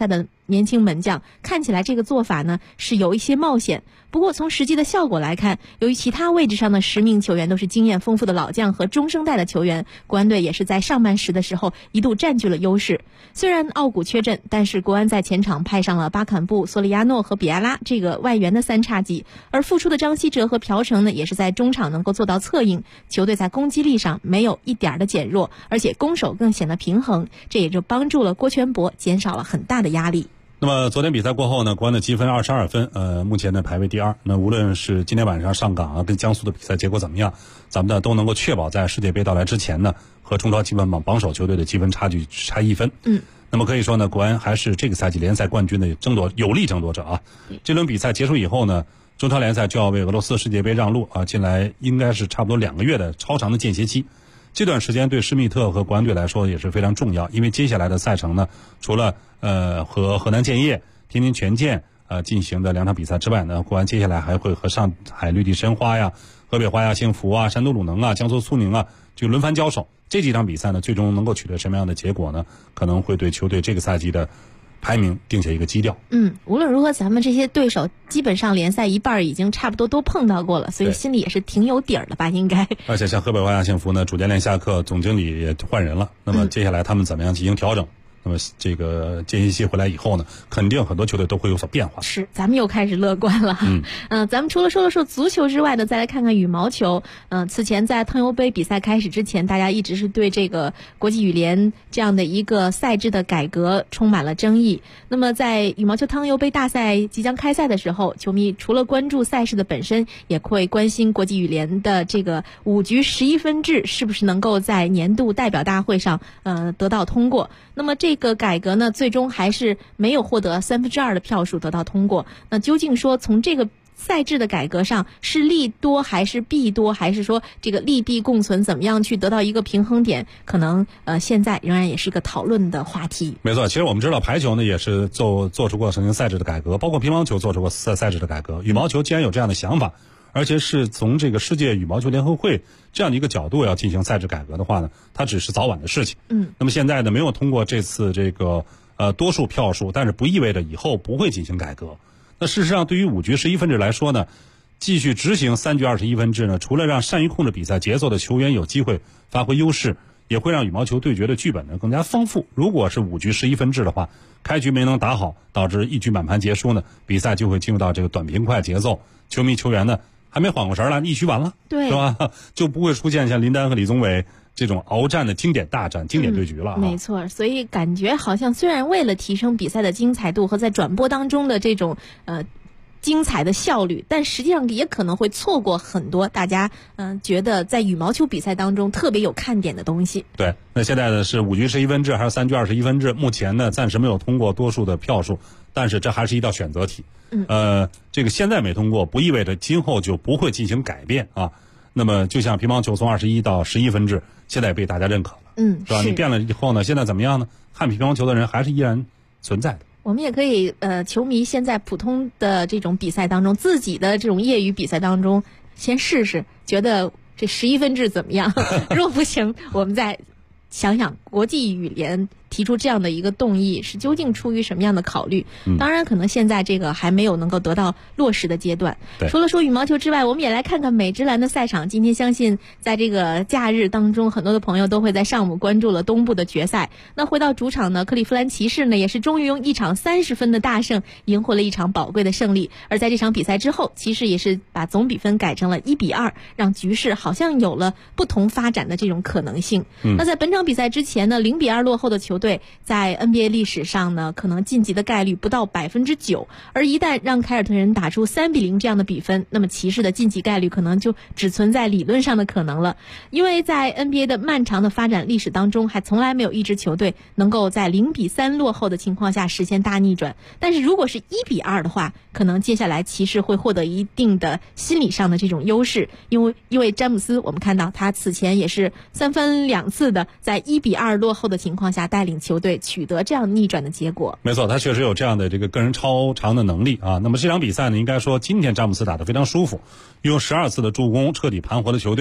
年轻门将，看起来这个做法呢是有一些冒险。不过从实际的效果来看，由于其他位置上的10名球员都是经验丰富的老将和中生代的球员，国安队也是在上半时的时候一度占据了优势。虽然奥古缺阵，但是国安在前场派上了巴坎布、索里亚诺和比埃拉这个外援的三叉戟，而复出的张稀哲和朴成呢，也是在中场能够做到策应，球队在攻击力上没有一点的减弱，而且攻守更显得平衡，这也就帮助了郭全博减少了很大的压力。 那么昨天比赛过后呢，国安的积分22分，目前呢排位第2。那无论是今天晚上上港跟江苏的比赛结果怎么样，咱们呢都能够确保在世界杯到来之前呢，和中超积分榜榜首球队的积分差距差1分。那么可以说呢，国安还是这个赛季联赛冠军的有力争夺者啊。这轮比赛结束以后呢，中超联赛就要为俄罗斯世界杯让路啊，近来应该是差不多2个月的超长的间歇期。这段时间对施密特和国安队来说也是非常重要，因为接下来的赛程呢，除了和河南建业、天津权健进行的2场比赛之外呢，国安接下来还会和上海绿地申花呀、河北华夏幸福啊、山东鲁能啊、江苏苏宁啊就轮番交手。这几场比赛呢，最终能够取得什么样的结果呢？可能会对球队这个赛季的排名定下一个基调。 无论如何，咱们这些对手基本上联赛一半已经差不多都碰到过了，所以心里也是挺有底儿的吧，应该。 而且像河北华夏幸福呢，主教练下课，总经理也换人了，那么接下来他们怎么样进行调整？那么这个间歇期回来以后呢，肯定很多球队都会有所变化。 是，咱们又开始乐观了。咱们除了说足球之外呢，再来看看羽毛球。此前在汤尤杯比赛开始之前，大家一直是对这个国际羽联这样的一个赛制的改革充满了争议。那么在羽毛球汤尤杯大赛即将开赛的时候，球迷除了关注赛事的本身，也会关心国际羽联的这个5局11分制是不是能够在年度代表大会上得到通过。那么这个改革呢，最终还是没有获得2/3的票数得到通过。那究竟说从这个赛制的改革上是利多还是弊多，还是说这个利弊共存，怎么样去得到一个平衡点，可能现在仍然也是一个讨论的话题。 没错，其实我们知道排球呢也是做出过曾经赛制的改革，包括乒乓球做出过赛制的改革。羽毛球既然有这样的想法，而且是从这个世界羽毛球联合会这样的一个角度要进行赛制改革的话呢，它只是早晚的事情。那么现在呢没有通过这次这个多数票数，但是不意味着以后不会进行改革。那事实上对于5局11分制来说呢，继续执行3局21分制呢，除了让善于控制比赛节奏的球员有机会发挥优势，也会让羽毛球对决的剧本呢更加丰富。如果是5局11分制的话，开局没能打好，导致1局满盘结束呢，比赛就会进入到这个短平快节奏，球员呢还没缓过神来，1局完了， 对， 是吧？就不会出现像林丹和李宗伟这种鏖战的经典大战、经典对局了。 没错，所以感觉好像虽然为了提升比赛的精彩度和在转播当中的这种精彩的效率，但实际上也可能会错过很多大家觉得在羽毛球比赛当中特别有看点的东西。 对，那现在呢是5局11分制还是3局21分制？目前呢暂时没有通过多数的票数，但是这还是一道选择题。这个现在没通过，不意味着今后就不会进行改变啊。那么就像乒乓球从21到11分制，现在被大家认可了，是吧？你变了以后呢，现在怎么样呢？看乒乓球的人还是依然存在的。 我们也可以球迷先在普通的这种比赛当中，自己的这种业余比赛当中先试试，觉得这11分制怎么样？若不行，我们再想想国际羽联提出这样的一个动议是究竟出于什么样的考虑。当然可能现在这个还没有能够得到落实的阶段。除了说羽毛球之外，我们也来看看美职篮的赛场。今天相信在这个假日当中，很多的朋友都会在上午关注了东部的决赛。那回到主场呢，克利夫兰骑士呢也是终于用一场30分的大胜赢回了一场宝贵的胜利。而在这场比赛之后，骑士也是把总比分改成了1-2，让局势好像有了不同发展的这种可能性。那在本场比赛之前呢，0-2落后的球队在 NBA 历史上呢，可能晋级的概率不到9%，而一旦让凯尔特人打出3-0这样的比分，那么骑士的晋级概率可能就只存在理论上的可能了。因为在 NBA 的漫长的发展历史当中，还从来没有一支球队能够在0-3落后的情况下实现大逆转。但是如果是1-2的话，可能接下来骑士会获得一定的心理上的这种优势，因为詹姆斯，我们看到他此前也是3分2次的在1-2落后的情况下带领球队取得这样逆转的结果。 没错，他确实有这样的这个个人超长的能力啊。那么这场比赛呢，应该说今天詹姆斯打得非常舒服，用12次的助攻彻底盘活了球队，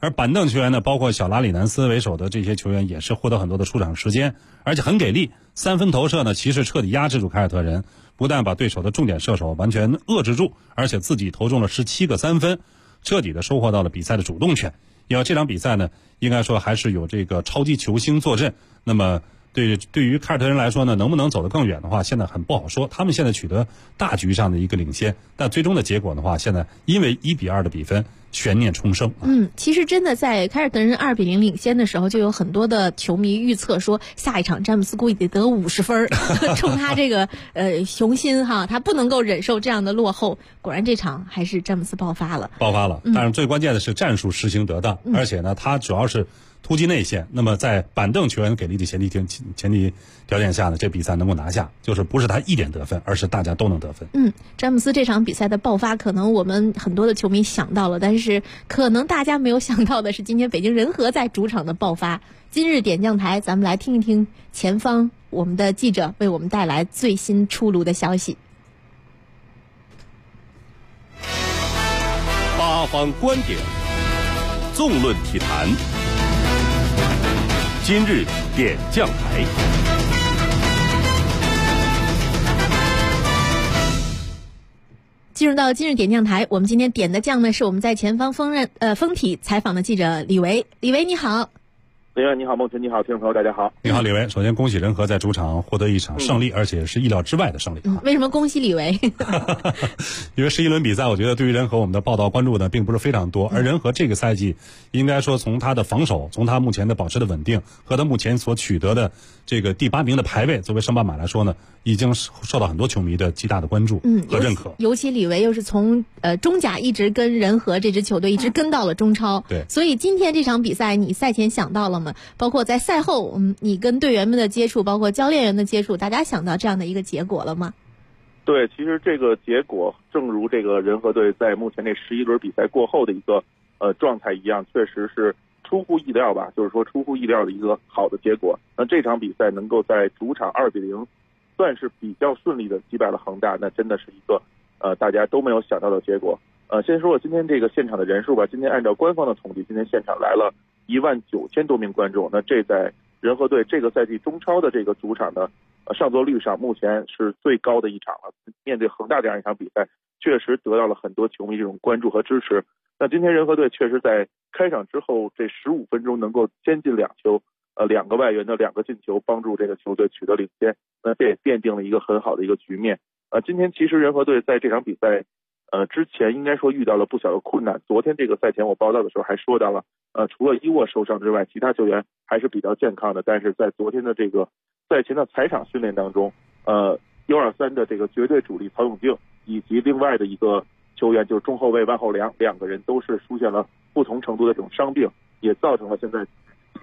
而板凳球员呢，包括小拉里南斯为首的这些球员也是获得很多的出场时间，而且很给力。3分投射呢，骑士彻底压制住凯尔特人，不但把对手的重点射手完全遏制住，而且自己投中了17个3分，彻底的收获到了比赛的主动权。因为这场比赛呢，应该说还是有这个超级球星坐镇。那么对于凯尔特人来说呢，能不能走得更远的话，现在很不好说。他们现在取得大局上的一个领先，但最终的结果的话，现在因为1-2的比分悬念重生。 其实真的在凯尔特人2-0领先的时候，就有很多的球迷预测说，下一场詹姆斯估计得得50分冲他这个雄心哈，他不能够忍受这样的落后。果然这场还是詹姆斯爆发了。 但是最关键的是战术实行得当，而且呢，他主要是突击内线。那么在板凳球员给力的前提条件下呢，这比赛能够拿下，就是不是他一点得分，而是大家都能得分。 詹姆斯这场比赛的爆发，可能我们很多的球迷想到了，但是可能大家没有想到的是，今天北京人和在主场的爆发。今日点将台，咱们来听一听前方我们的记者为我们带来最新出炉的消息。 八方观点，纵论体坛。今日点将台。 进入到今日点将台，我们今天点的将呢，是我们在前方风体采访的记者李维。李维你好。 李维你好，孟晨你好，听众朋友大家好。 你好李维，首先恭喜人和在主场获得一场胜利，而且是意料之外的胜利。 为什么恭喜李维？ 因为11轮比赛，我觉得对于人和我们的报道关注呢并不是非常多，而人和这个赛季应该说从他的防守，从他目前的保持的稳定和他目前所取得的这个第8名的排位，作为升班马来说呢，已经受到很多球迷的极大的关注和认可。 尤其李维又是从中甲一直跟人和这支球队一直跟到了中超， 对， 所以今天这场比赛你赛前想到了吗？包括在赛后，你跟队员们的接触，包括教练员的接触，大家想到这样的一个结果了吗？ 对，其实这个结果正如这个人和队在目前这11轮比赛过后的一个状态一样，确实是出乎意料吧，就是说出乎意料的一个好的结果。那这场比赛能够在主场2-0，算是比较顺利的击败了恒大，那真的是一个大家都没有想到的结果。先说今天这个现场的人数吧，今天按照官方的统计，今天现场来了19000多名观众，那这在人和队这个赛季中超的这个主场的上座率上，目前是最高的一场了。面对恒大这样一场比赛，确实得到了很多球迷这种关注和支持。那今天人和队确实在开场之后这15分钟能够先进2球，2个外援的2个进球，帮助这个球队取得领先，那这也奠定了一个很好的一个局面。今天其实人和队在这场比赛之前应该说遇到了不小的困难。昨天这个赛前我报道的时候还说到了，除了伊沃受伤之外，其他球员还是比较健康的。但是在昨天的这个赛前的踩场训练当中，U23的这个绝对主力曹永静以及另外的一个球员就是中后卫万厚良，2个人都是出现了不同程度的这种伤病，也造成了现在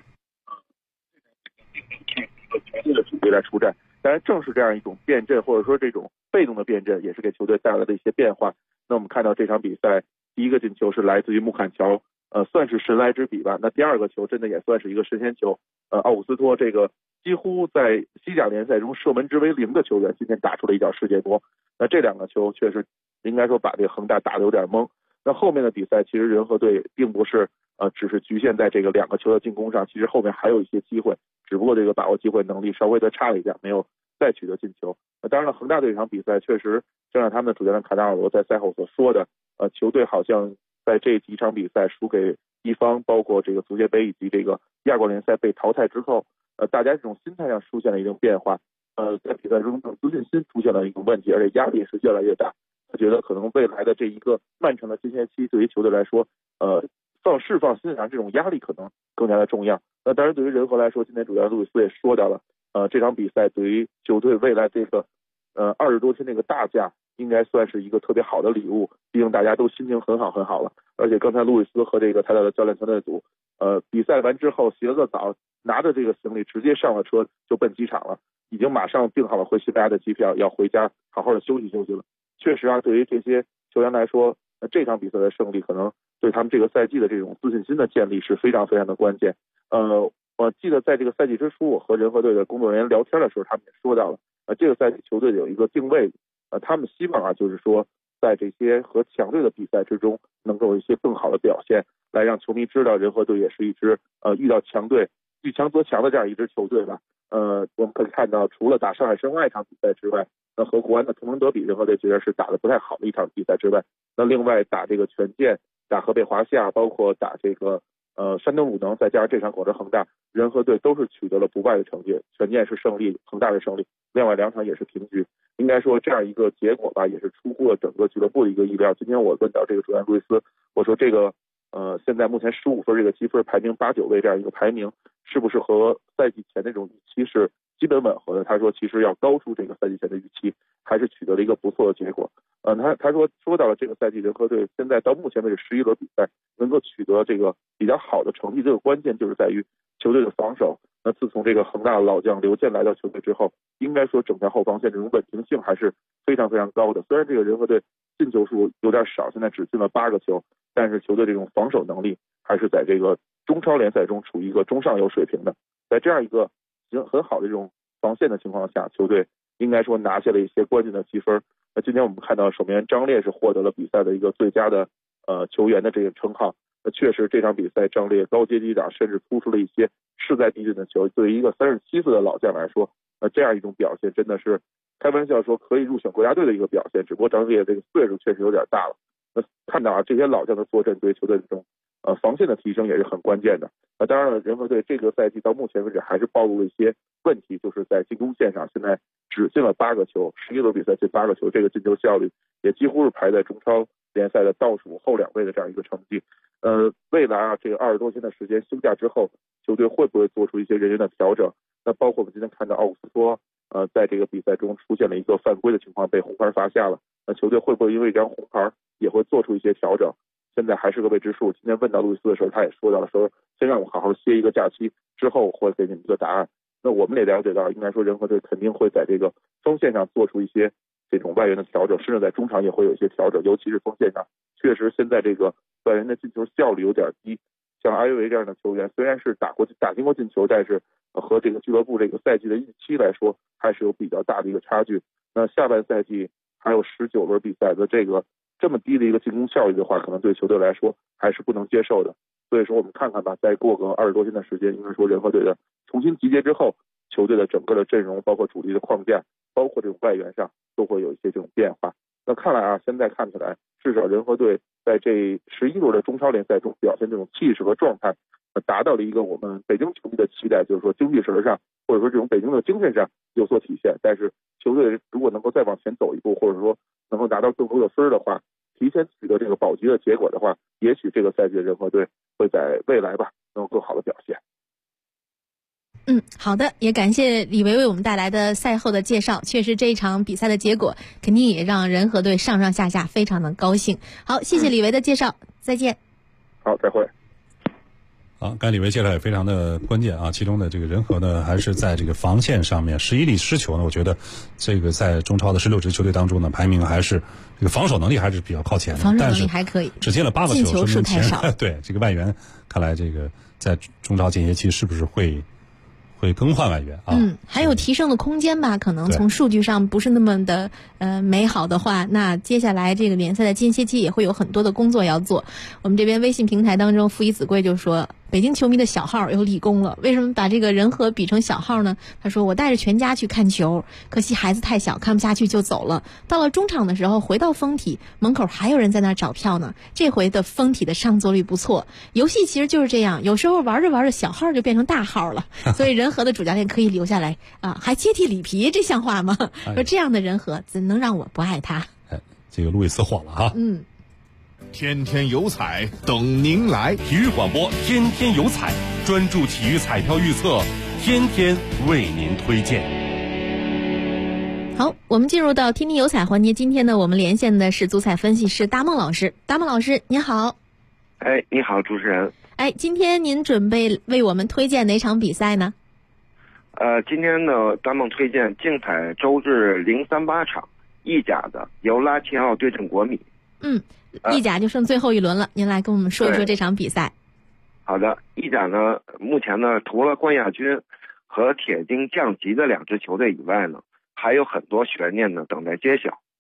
绝对的主力来出战。当然正是这样一种变阵，或者说这种被动的变阵，也是给球队带来的一些变化。那我们看到这场比赛第一个进球是来自于穆坎乔，算是神来之笔吧。那第2个球真的也算是一个神仙球，奥古斯托这个几乎在西甲联赛中射门值为0的球员，今天打出了一脚世界波。那这2个球确实应该说把这个恒大打得有点懵。那后面的比赛其实人和队并不是只是局限在这个2个球的进攻上，其实后面还有一些机会，只不过这个把握机会能力稍微的差了一点，没有再取得进球。当然了，恒大这场比赛确实正像他们的主教练卡纳尔罗在赛后所说的，球队好像在这几场比赛输给一方，包括这个足协杯以及这个亚冠联赛被淘汰之后，大家这种心态上出现了一定变化，在比赛中自信心出现了一种问题，而且压力是越来越大。他觉得可能未来的这一个漫长的间歇期对于球队来说，释放心上这种压力可能更加的重要。那当然对于人和来说，今天主教练路易斯也说到了，这场比赛对于球队未来这个20多天这个大假应该算是一个特别好的礼物，毕竟大家都心情很好了。而且刚才路易斯和这个他的教练团队组比赛完之后洗了个澡，拿着这个行李直接上了车就奔机场了，已经马上订好了回西班牙的机票，要回家好好的休息了。确实对于这些球员来说，这场比赛的胜利可能对他们这个赛季的这种自信心的建立是非常非常的关键。我记得在这个赛季之初，我和人和队的工作人员聊天的时候，他们也说到了，这个赛季球队有一个定位，他们希望就是说在这些和强队的比赛之中能够有一些更好的表现，来让球迷知道人和队也是一支遇到强队遇强则强的这样一支球队吧。我们可以看到，除了打上海申花一场比赛之外，那和国安的同城德比，人和队觉得是打得不太好的一场比赛之外，那另外打这个权健、打河北华夏，包括打这个山东鲁能，再加上这场广州恒大，人和队都是取得了不败的成绩，权健是胜利，恒大是胜利，另外2场也是平局。应该说这样一个结果吧，也是出乎了整个俱乐部的一个意料。今天我问到这个主教练路易斯，我说这个现在目前15分这个积分排名8、9位这样一个排名，是不是和赛季前那种预期是基本吻合的？他说其实要高出这个赛季前的预期，还是取得了一个不错的结果。他说到了这个赛季人和队现在到目前为止11轮比赛能够取得这个比较好的成绩，这个关键就是在于球队的防守。那自从这个恒大的老将刘健来到球队之后，应该说整条后防线这种稳定性还是非常非常高的。虽然这个人和队进球数有点少，现在只进了8个球，但是球队这种防守能力还是在这个中超联赛中处于一个中上游水平的。在这样一个很好的这种防线的情况下，球队应该说拿下了一些关键的积分。那今天我们看到守门员张烈是获得了比赛的一个最佳的球员的这个称号。那确实这场比赛张烈高阶击掌，甚至突出了一些势在必得的球。对于一个37岁的老将来说，这样一种表现真的是开玩笑说可以入选国家队的一个表现。只不过张烈这个岁数确实有点大了。那看到这些老将的坐镇，对球队这种防线的提升也是很关键的。当然了，人和队这个赛季到目前为止还是暴露了一些问题，就是在进攻线上现在只进了8个球，11轮比赛进8个球，这个进球效率也几乎是排在中超联赛的倒数后2位的这样一个成绩。未来这个20多天的时间休假之后，球队会不会做出一些人员的调整？那包括我们今天看到奥古斯托在这个比赛中出现了一个犯规的情况，被红牌罚下了。那球队会不会因为这张红牌也会做出一些调整？现在还是个未知数。今天问到路易斯的时候，他也说到了，说先让我好好歇一个假期，之后会给你们一个答案。那我们也了解到，应该说人和队肯定会在这个锋线上做出一些这种外援的调整，甚至在中场也会有一些调整，尤其是锋线上，确实现在这个外援的进球效率有点低。像埃维这样的球员，虽然是打进过进球，但是和这个俱乐部这个赛季的预期来说，还是有比较大的一个差距。那下半赛季还有19轮比赛的这么低的一个进攻效率的话，可能对球队来说还是不能接受的。所以说我们看看吧，再过个20多天的时间，应该说人和队的重新集结之后，球队的整个的阵容，包括主力的框架，包括这种外援上，都会有一些这种变化。那看来现在看起来，至少人和队在这11轮的中超联赛中表现这种气势和状态，达到了一个我们北京球迷的期待，就是说经济实上或者说这种北京的精神上有所体现。但是球队如果能够再往前走一步，或者说能够拿到更多的分的话，提前取得这个保级的结果的话，也许这个赛季的人和队会在未来吧能够更好的表现。 好的，也感谢李维为我们带来的赛后的介绍。确实这一场比赛的结果肯定也让人和队上上下下非常的高兴。好，谢谢李维的介绍，再见。 好，再会。 好，刚才李维介绍也非常的关键其中的这个人和呢，还是在这个防线上面11粒失球呢，我觉得这个在中超的16支球队当中呢，排名还是这个防守能力还是比较靠前的， 防守能力还可以， 只进了8个球， 进球数太少。 对，这个外援看来这个在中超间歇期是不是会更换外援还有提升的空间吧，可能从数据上不是那么的美好的话，那接下来这个联赛的间歇期也会有很多的工作要做。我们这边微信平台当中，傅一子贵就说，北京球迷的小号有立功了。为什么把这个人和比成小号呢？他说，我带着全家去看球，可惜孩子太小，看不下去就走了。到了中场的时候，回到封体门口还有人在那儿找票呢。这回的封体的上座率不错。游戏其实就是这样，有时候玩着玩着小号就变成大号了。所以人和的主教练可以留下来还接替里皮，这像话吗？说这样的人和怎能让我不爱他？ 这个路易斯火了天天有彩等您来， 体育广播天天有彩，专注体育彩票预测，天天为您推荐。 好，我们进入到天天有彩环节。今天呢，我们连线的是足彩分析师大梦老师。大梦老师您好。 你好，主持人。 今天您准备为我们推荐哪场比赛呢？ 今天呢，大梦推荐竞彩周日038场意甲的，由拉齐奥对阵国米。 意甲就剩最后一轮了，您来跟我们说一说这场比赛。 好的，意甲呢，目前呢，除了冠亚军和铁金降级的2支球队以外呢，还有很多悬念呢等待揭晓。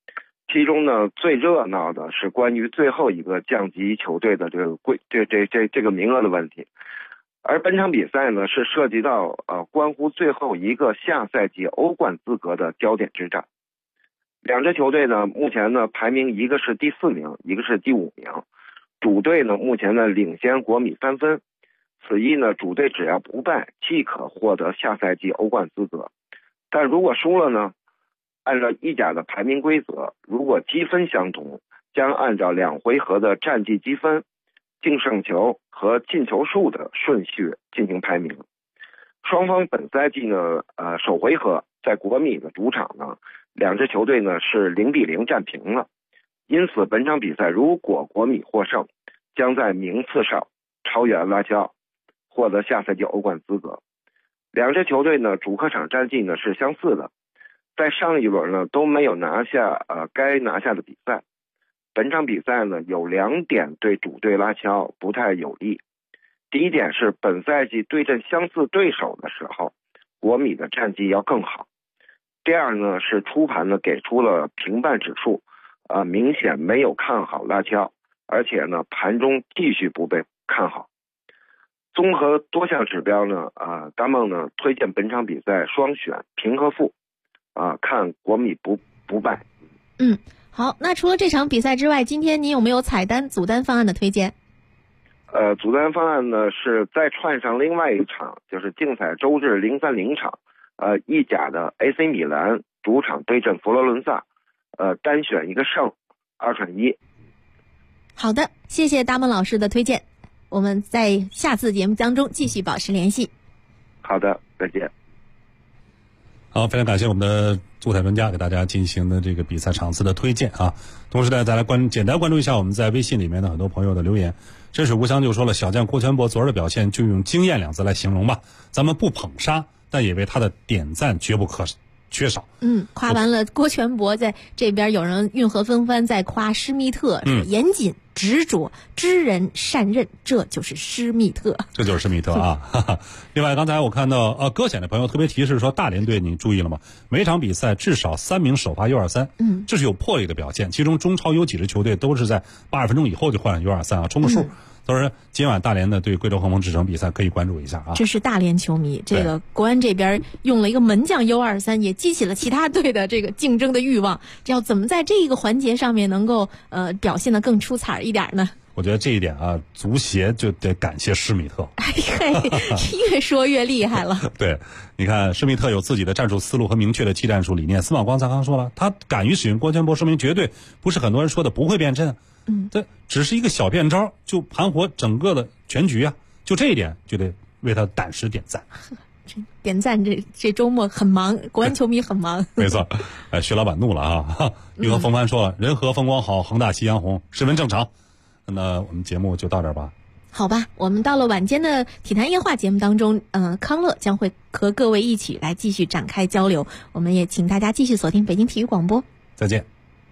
其中呢，最热闹的是关于最后一个降级球队的这个名额的问题，而本场比赛呢是涉及到关乎最后一个下赛季欧冠资格的焦点之战。两支球队呢目前呢排名一个是第4名，一个是第5名，主队呢目前呢领先国米3分，此役呢主队只要不败即可获得下赛季欧冠资格，但如果输了呢，按照意甲的排名规则，如果积分相同，将按照2回合的战绩积分、净胜球和进球数的顺序进行排名。双方本赛季呢，首回合在国米的主场呢，两支球队呢是0-0战平了，因此本场比赛如果国米获胜，将在名次上超越拉齐奥，获得下赛季欧冠资格。两支球队呢主客场战绩呢是相似的，在上一轮呢都没有拿下该拿下的比赛。本场比赛呢有2点对主队拉齐奥不太有利。第一点是本赛季对阵相似对手的时候，国米的战绩要更好。第二呢是初盘呢给出了平半指数，明显没有看好拉齐奥，而且呢盘中继续不被看好。综合多项指标呢，大梦呢推荐本场比赛双选平和负，看国米不败。 好，那除了这场比赛之外，今天你有没有彩单组单方案的推荐？ 组单方案呢是再串上另外一场，就是竞彩周日030场，意甲的 AC 米兰主场对阵佛罗伦萨，单选一个胜，2选1。 好的，谢谢大梦老师的推荐，我们在下次节目当中继续保持联系。 好的，再见。 好，非常感谢我们的足彩专家给大家进行的这个比赛场次的推荐啊。同时呢，再来简单关注一下我们在微信里面的很多朋友的留言。真水无香就说了，小将郭全博昨儿的表现就用惊艳2字来形容吧，咱们不捧杀，但也为他的点赞绝不可缺少。 夸完了郭全博，在这边有人运河风帆在夸施密特，严谨执着知人善任，这就是施密特。 这就是施密特啊！另外，刚才我看到歌显的朋友特别提示说，大连队你注意了吗？每场比赛至少3名首发 U23，这是有魄力的表现。其中中超有几支球队都是在80分钟以后就换 U23 啊，冲个数。都是今晚大连的对贵州恒丰之城比赛可以关注一下啊。 这是大连球迷，这个国安这边用了一个门将 U23，也激起了其他队的这个竞争的欲望。要怎么在这一个环节上面能够表现得更出彩一点呢？ 我觉得这一点啊，足协就得感谢施密特。 越说越厉害了。 对，你看施密特有自己的战术思路和明确的技战术理念。司马光才刚说了，他敢于使用郭全博，说明绝对不是很多人说的不会变阵。这只是一个小变招，就盘活整个的全局啊！就这一点，就得为他胆识点赞。 点赞，这周末很忙，国安球迷很忙。 没错，薛老板怒了啊！运河风帆说了，人和风光好，恒大夕阳红，十分正常。那我们节目就到这儿吧。 好吧，我们到了晚间的体坛夜话节目当中，康乐将会和各位一起来继续展开交流。我们也请大家继续锁定北京体育广播。 再见。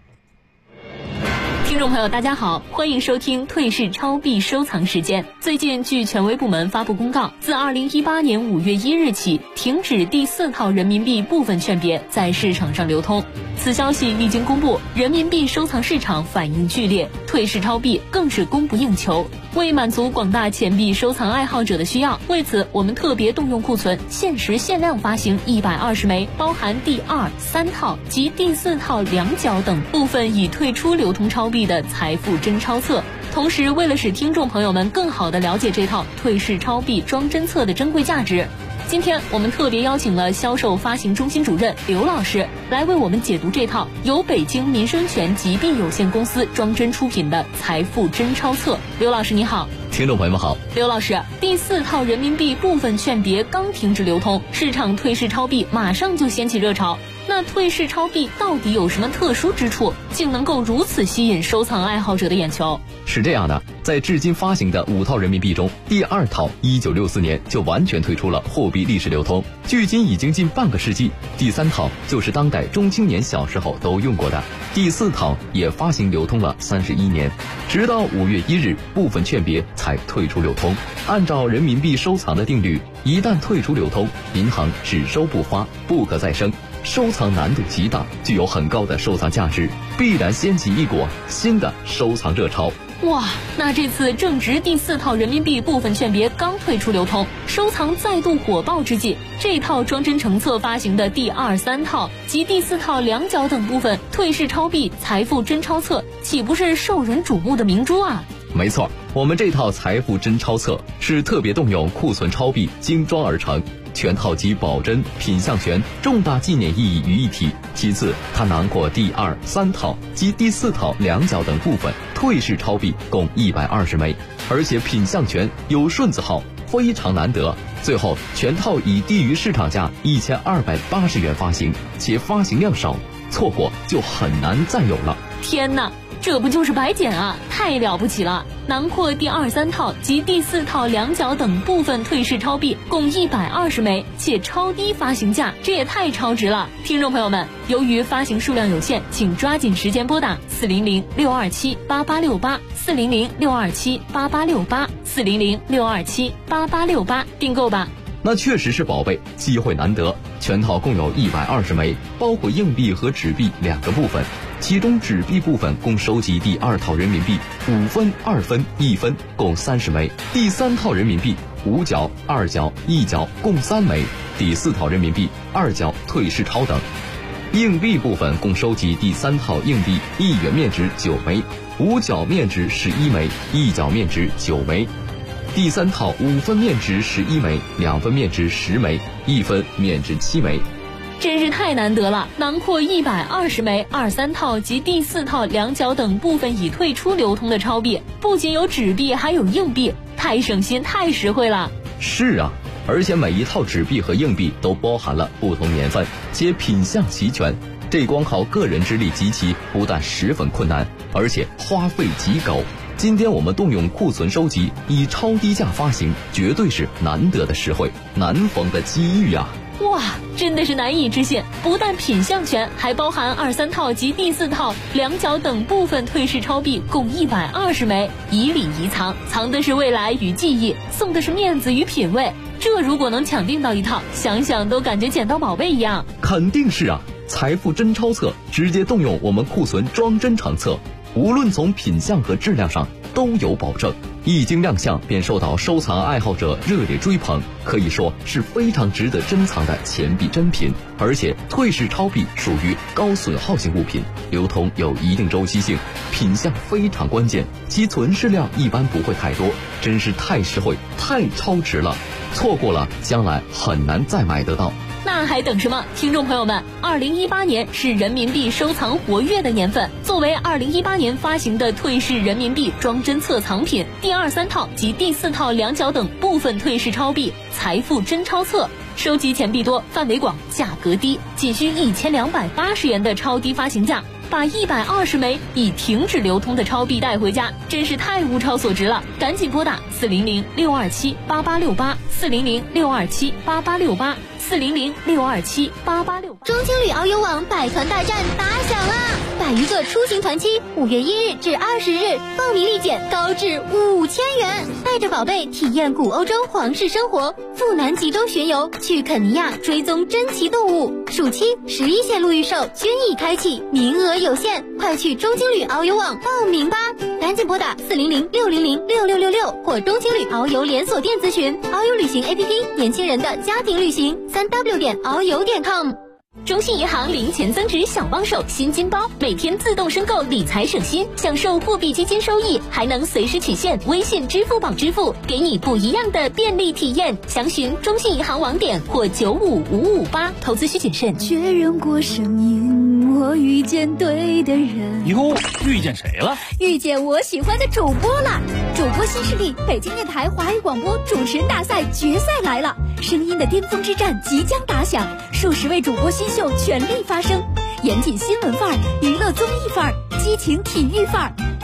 听众朋友大家好，欢迎收听退市超币收藏时间。最近据权威部门发布公告，自2018年5月1日起停止第4套人民币部分券别在市场上流通。此消息一经公布，人民币收藏市场反应剧烈，退市超币更是供不应求。为满足广大钱币收藏爱好者的需要，为此我们特别动用库存，限时限量发行120枚，包含第2、3套及第4套2角等部分已退出流通超币的财富真钞册。同时，为了使听众朋友们更好地了解这套退市超币装帧册的珍贵价值，今天我们特别邀请了销售发行中心主任刘老师来为我们解读这套由北京民生权集币有限公司装帧出品的财富真钞册。刘老师你好。 听众朋友们好。 刘老师，第4套人民币部分券别刚停止流通，市场退市超币马上就掀起热潮。那退市超币到底有什么特殊之处，竟能够如此吸引收藏爱好者的眼球？ 是这样的，在至今发行的5套人民币中，第2套1964年就完全退出了货币历史流通，距今已经近半个世纪。第3套就是当代中青年小时候都用过的，第4套也发行流通了31年，直到5月1日部分券别才退出流通。按照人民币收藏的定律，一旦退出流通，银行只收不发，不可再生。 收藏难度极大，具有很高的收藏价值，必然掀起一股新的收藏热潮。 哇，那这次正值第4套人民币部分券别刚退出流通，收藏再度火爆之际，这套装帧成册发行的第2、3套及第4套两角等部分退市钞币财富真钞册，岂不是受人瞩目的明珠啊？ 没错，我们这套财富真钞册是特别动用库存钞币精装而成，全套集保真、品相权重大纪念意义于一体。其次，它囊括第2、3套及第4套两角等部分退市钞币共120枚，而且品相权有顺字号，非常难得。最后，全套以低于市场价1280元发行，且发行量少，错过就很难再有了。 天哪！这不就是白捡啊，太了不起了！囊括第2、3套及第4套两角等部分退市钞币共120枚，且超低发行价，这也太超值了！听众朋友们，由于发行数量有限，请抓紧时间拨打400-627-8868，400-627-8868，400-627-8868订购吧。 那确实是宝贝，机会难得。全套共有120枚，包括硬币和纸币2个部分，其中纸币部分共收集第2套人民币5分、2分、1分共30枚，第3套人民币5角、2角、1角共3枚，第4套人民币2角退市钞等。硬币部分共收集第3套硬币1元面值9枚，5角面值11枚，1角面值9枚。第3套5分面值11枚，2分面值10枚，1分面值7枚。 真是太难得了，囊括120枚2、3套及第4套两角等部分已退出流通的钞币，不仅有纸币，还有硬币，太省心太实惠了。 是啊，而且每一套纸币和硬币都包含了不同年份，且品相齐全，这光靠个人之力集齐不但十分困难，而且花费极高。今天我们动用库存收集，以超低价发行，绝对是难得的实惠，难逢的机遇啊！ 哇，真的是难以置信！不但品相权，还包含2、3套及第4套两角等部分退市钞币共120枚，以礼遗藏，藏的是未来与记忆，送的是面子与品味。这如果能抢订到一套，想想都感觉捡到宝贝一样。 肯定是啊！财富真钞册直接动用我们库存装帧成册，无论从品相和质量上都有保证，一经亮相便受到收藏爱好者热烈追捧，可以说是非常值得珍藏的钱币珍品。而且退市钞币属于高损耗性物品，流通有一定周期性，品相非常关键，其存世量一般不会太多，真是太实惠太超值了，错过了将来很难再买得到。 那还等什么？听众朋友们，2018年是人民币收藏活跃的年份。作为2018年发行的退市人民币装帧册藏品第2、3套及第4套两角等部分退市钞币财富真钞册，收集钱币多，范围广，价格低，仅需1280元的超低发行价，把120枚已停止流通的钞币带回家，真是太物超所值了！赶紧拨打400-627-8868，400-627-8868，400-627-8868。 中青旅遨游网百团大战打响啦！100余个出行团期，5月1日至20日，报名立减高至5000元，带着宝贝体验古欧洲皇室生活，赴南极洲巡游，去肯尼亚追踪珍奇动物。暑期11线路预售均已开启，名额有限，快去中青旅遨游网报名吧！赶紧拨打400-600-6666或中青旅遨游连锁店咨询。遨游旅行 APP， 年轻人的家庭旅行，3w.遨游.com。 中信银行零钱增值小帮手新金包，每天自动申购理财省心，享受货币基金收益，还能随时取现微信、支付宝支付，给你不一样的便利体验。详询中信银行网点或95558。投资需谨慎。 确认过声音，我遇见对的人。 哟，遇见谁了？ 遇见我喜欢的主播了。主播新势力，北京电台华语广播主持人大赛决赛来了，声音的巅峰之战即将打响，数十位主播新秀全力发声，严谨新闻范儿，娱乐综艺范儿，激情体育范儿，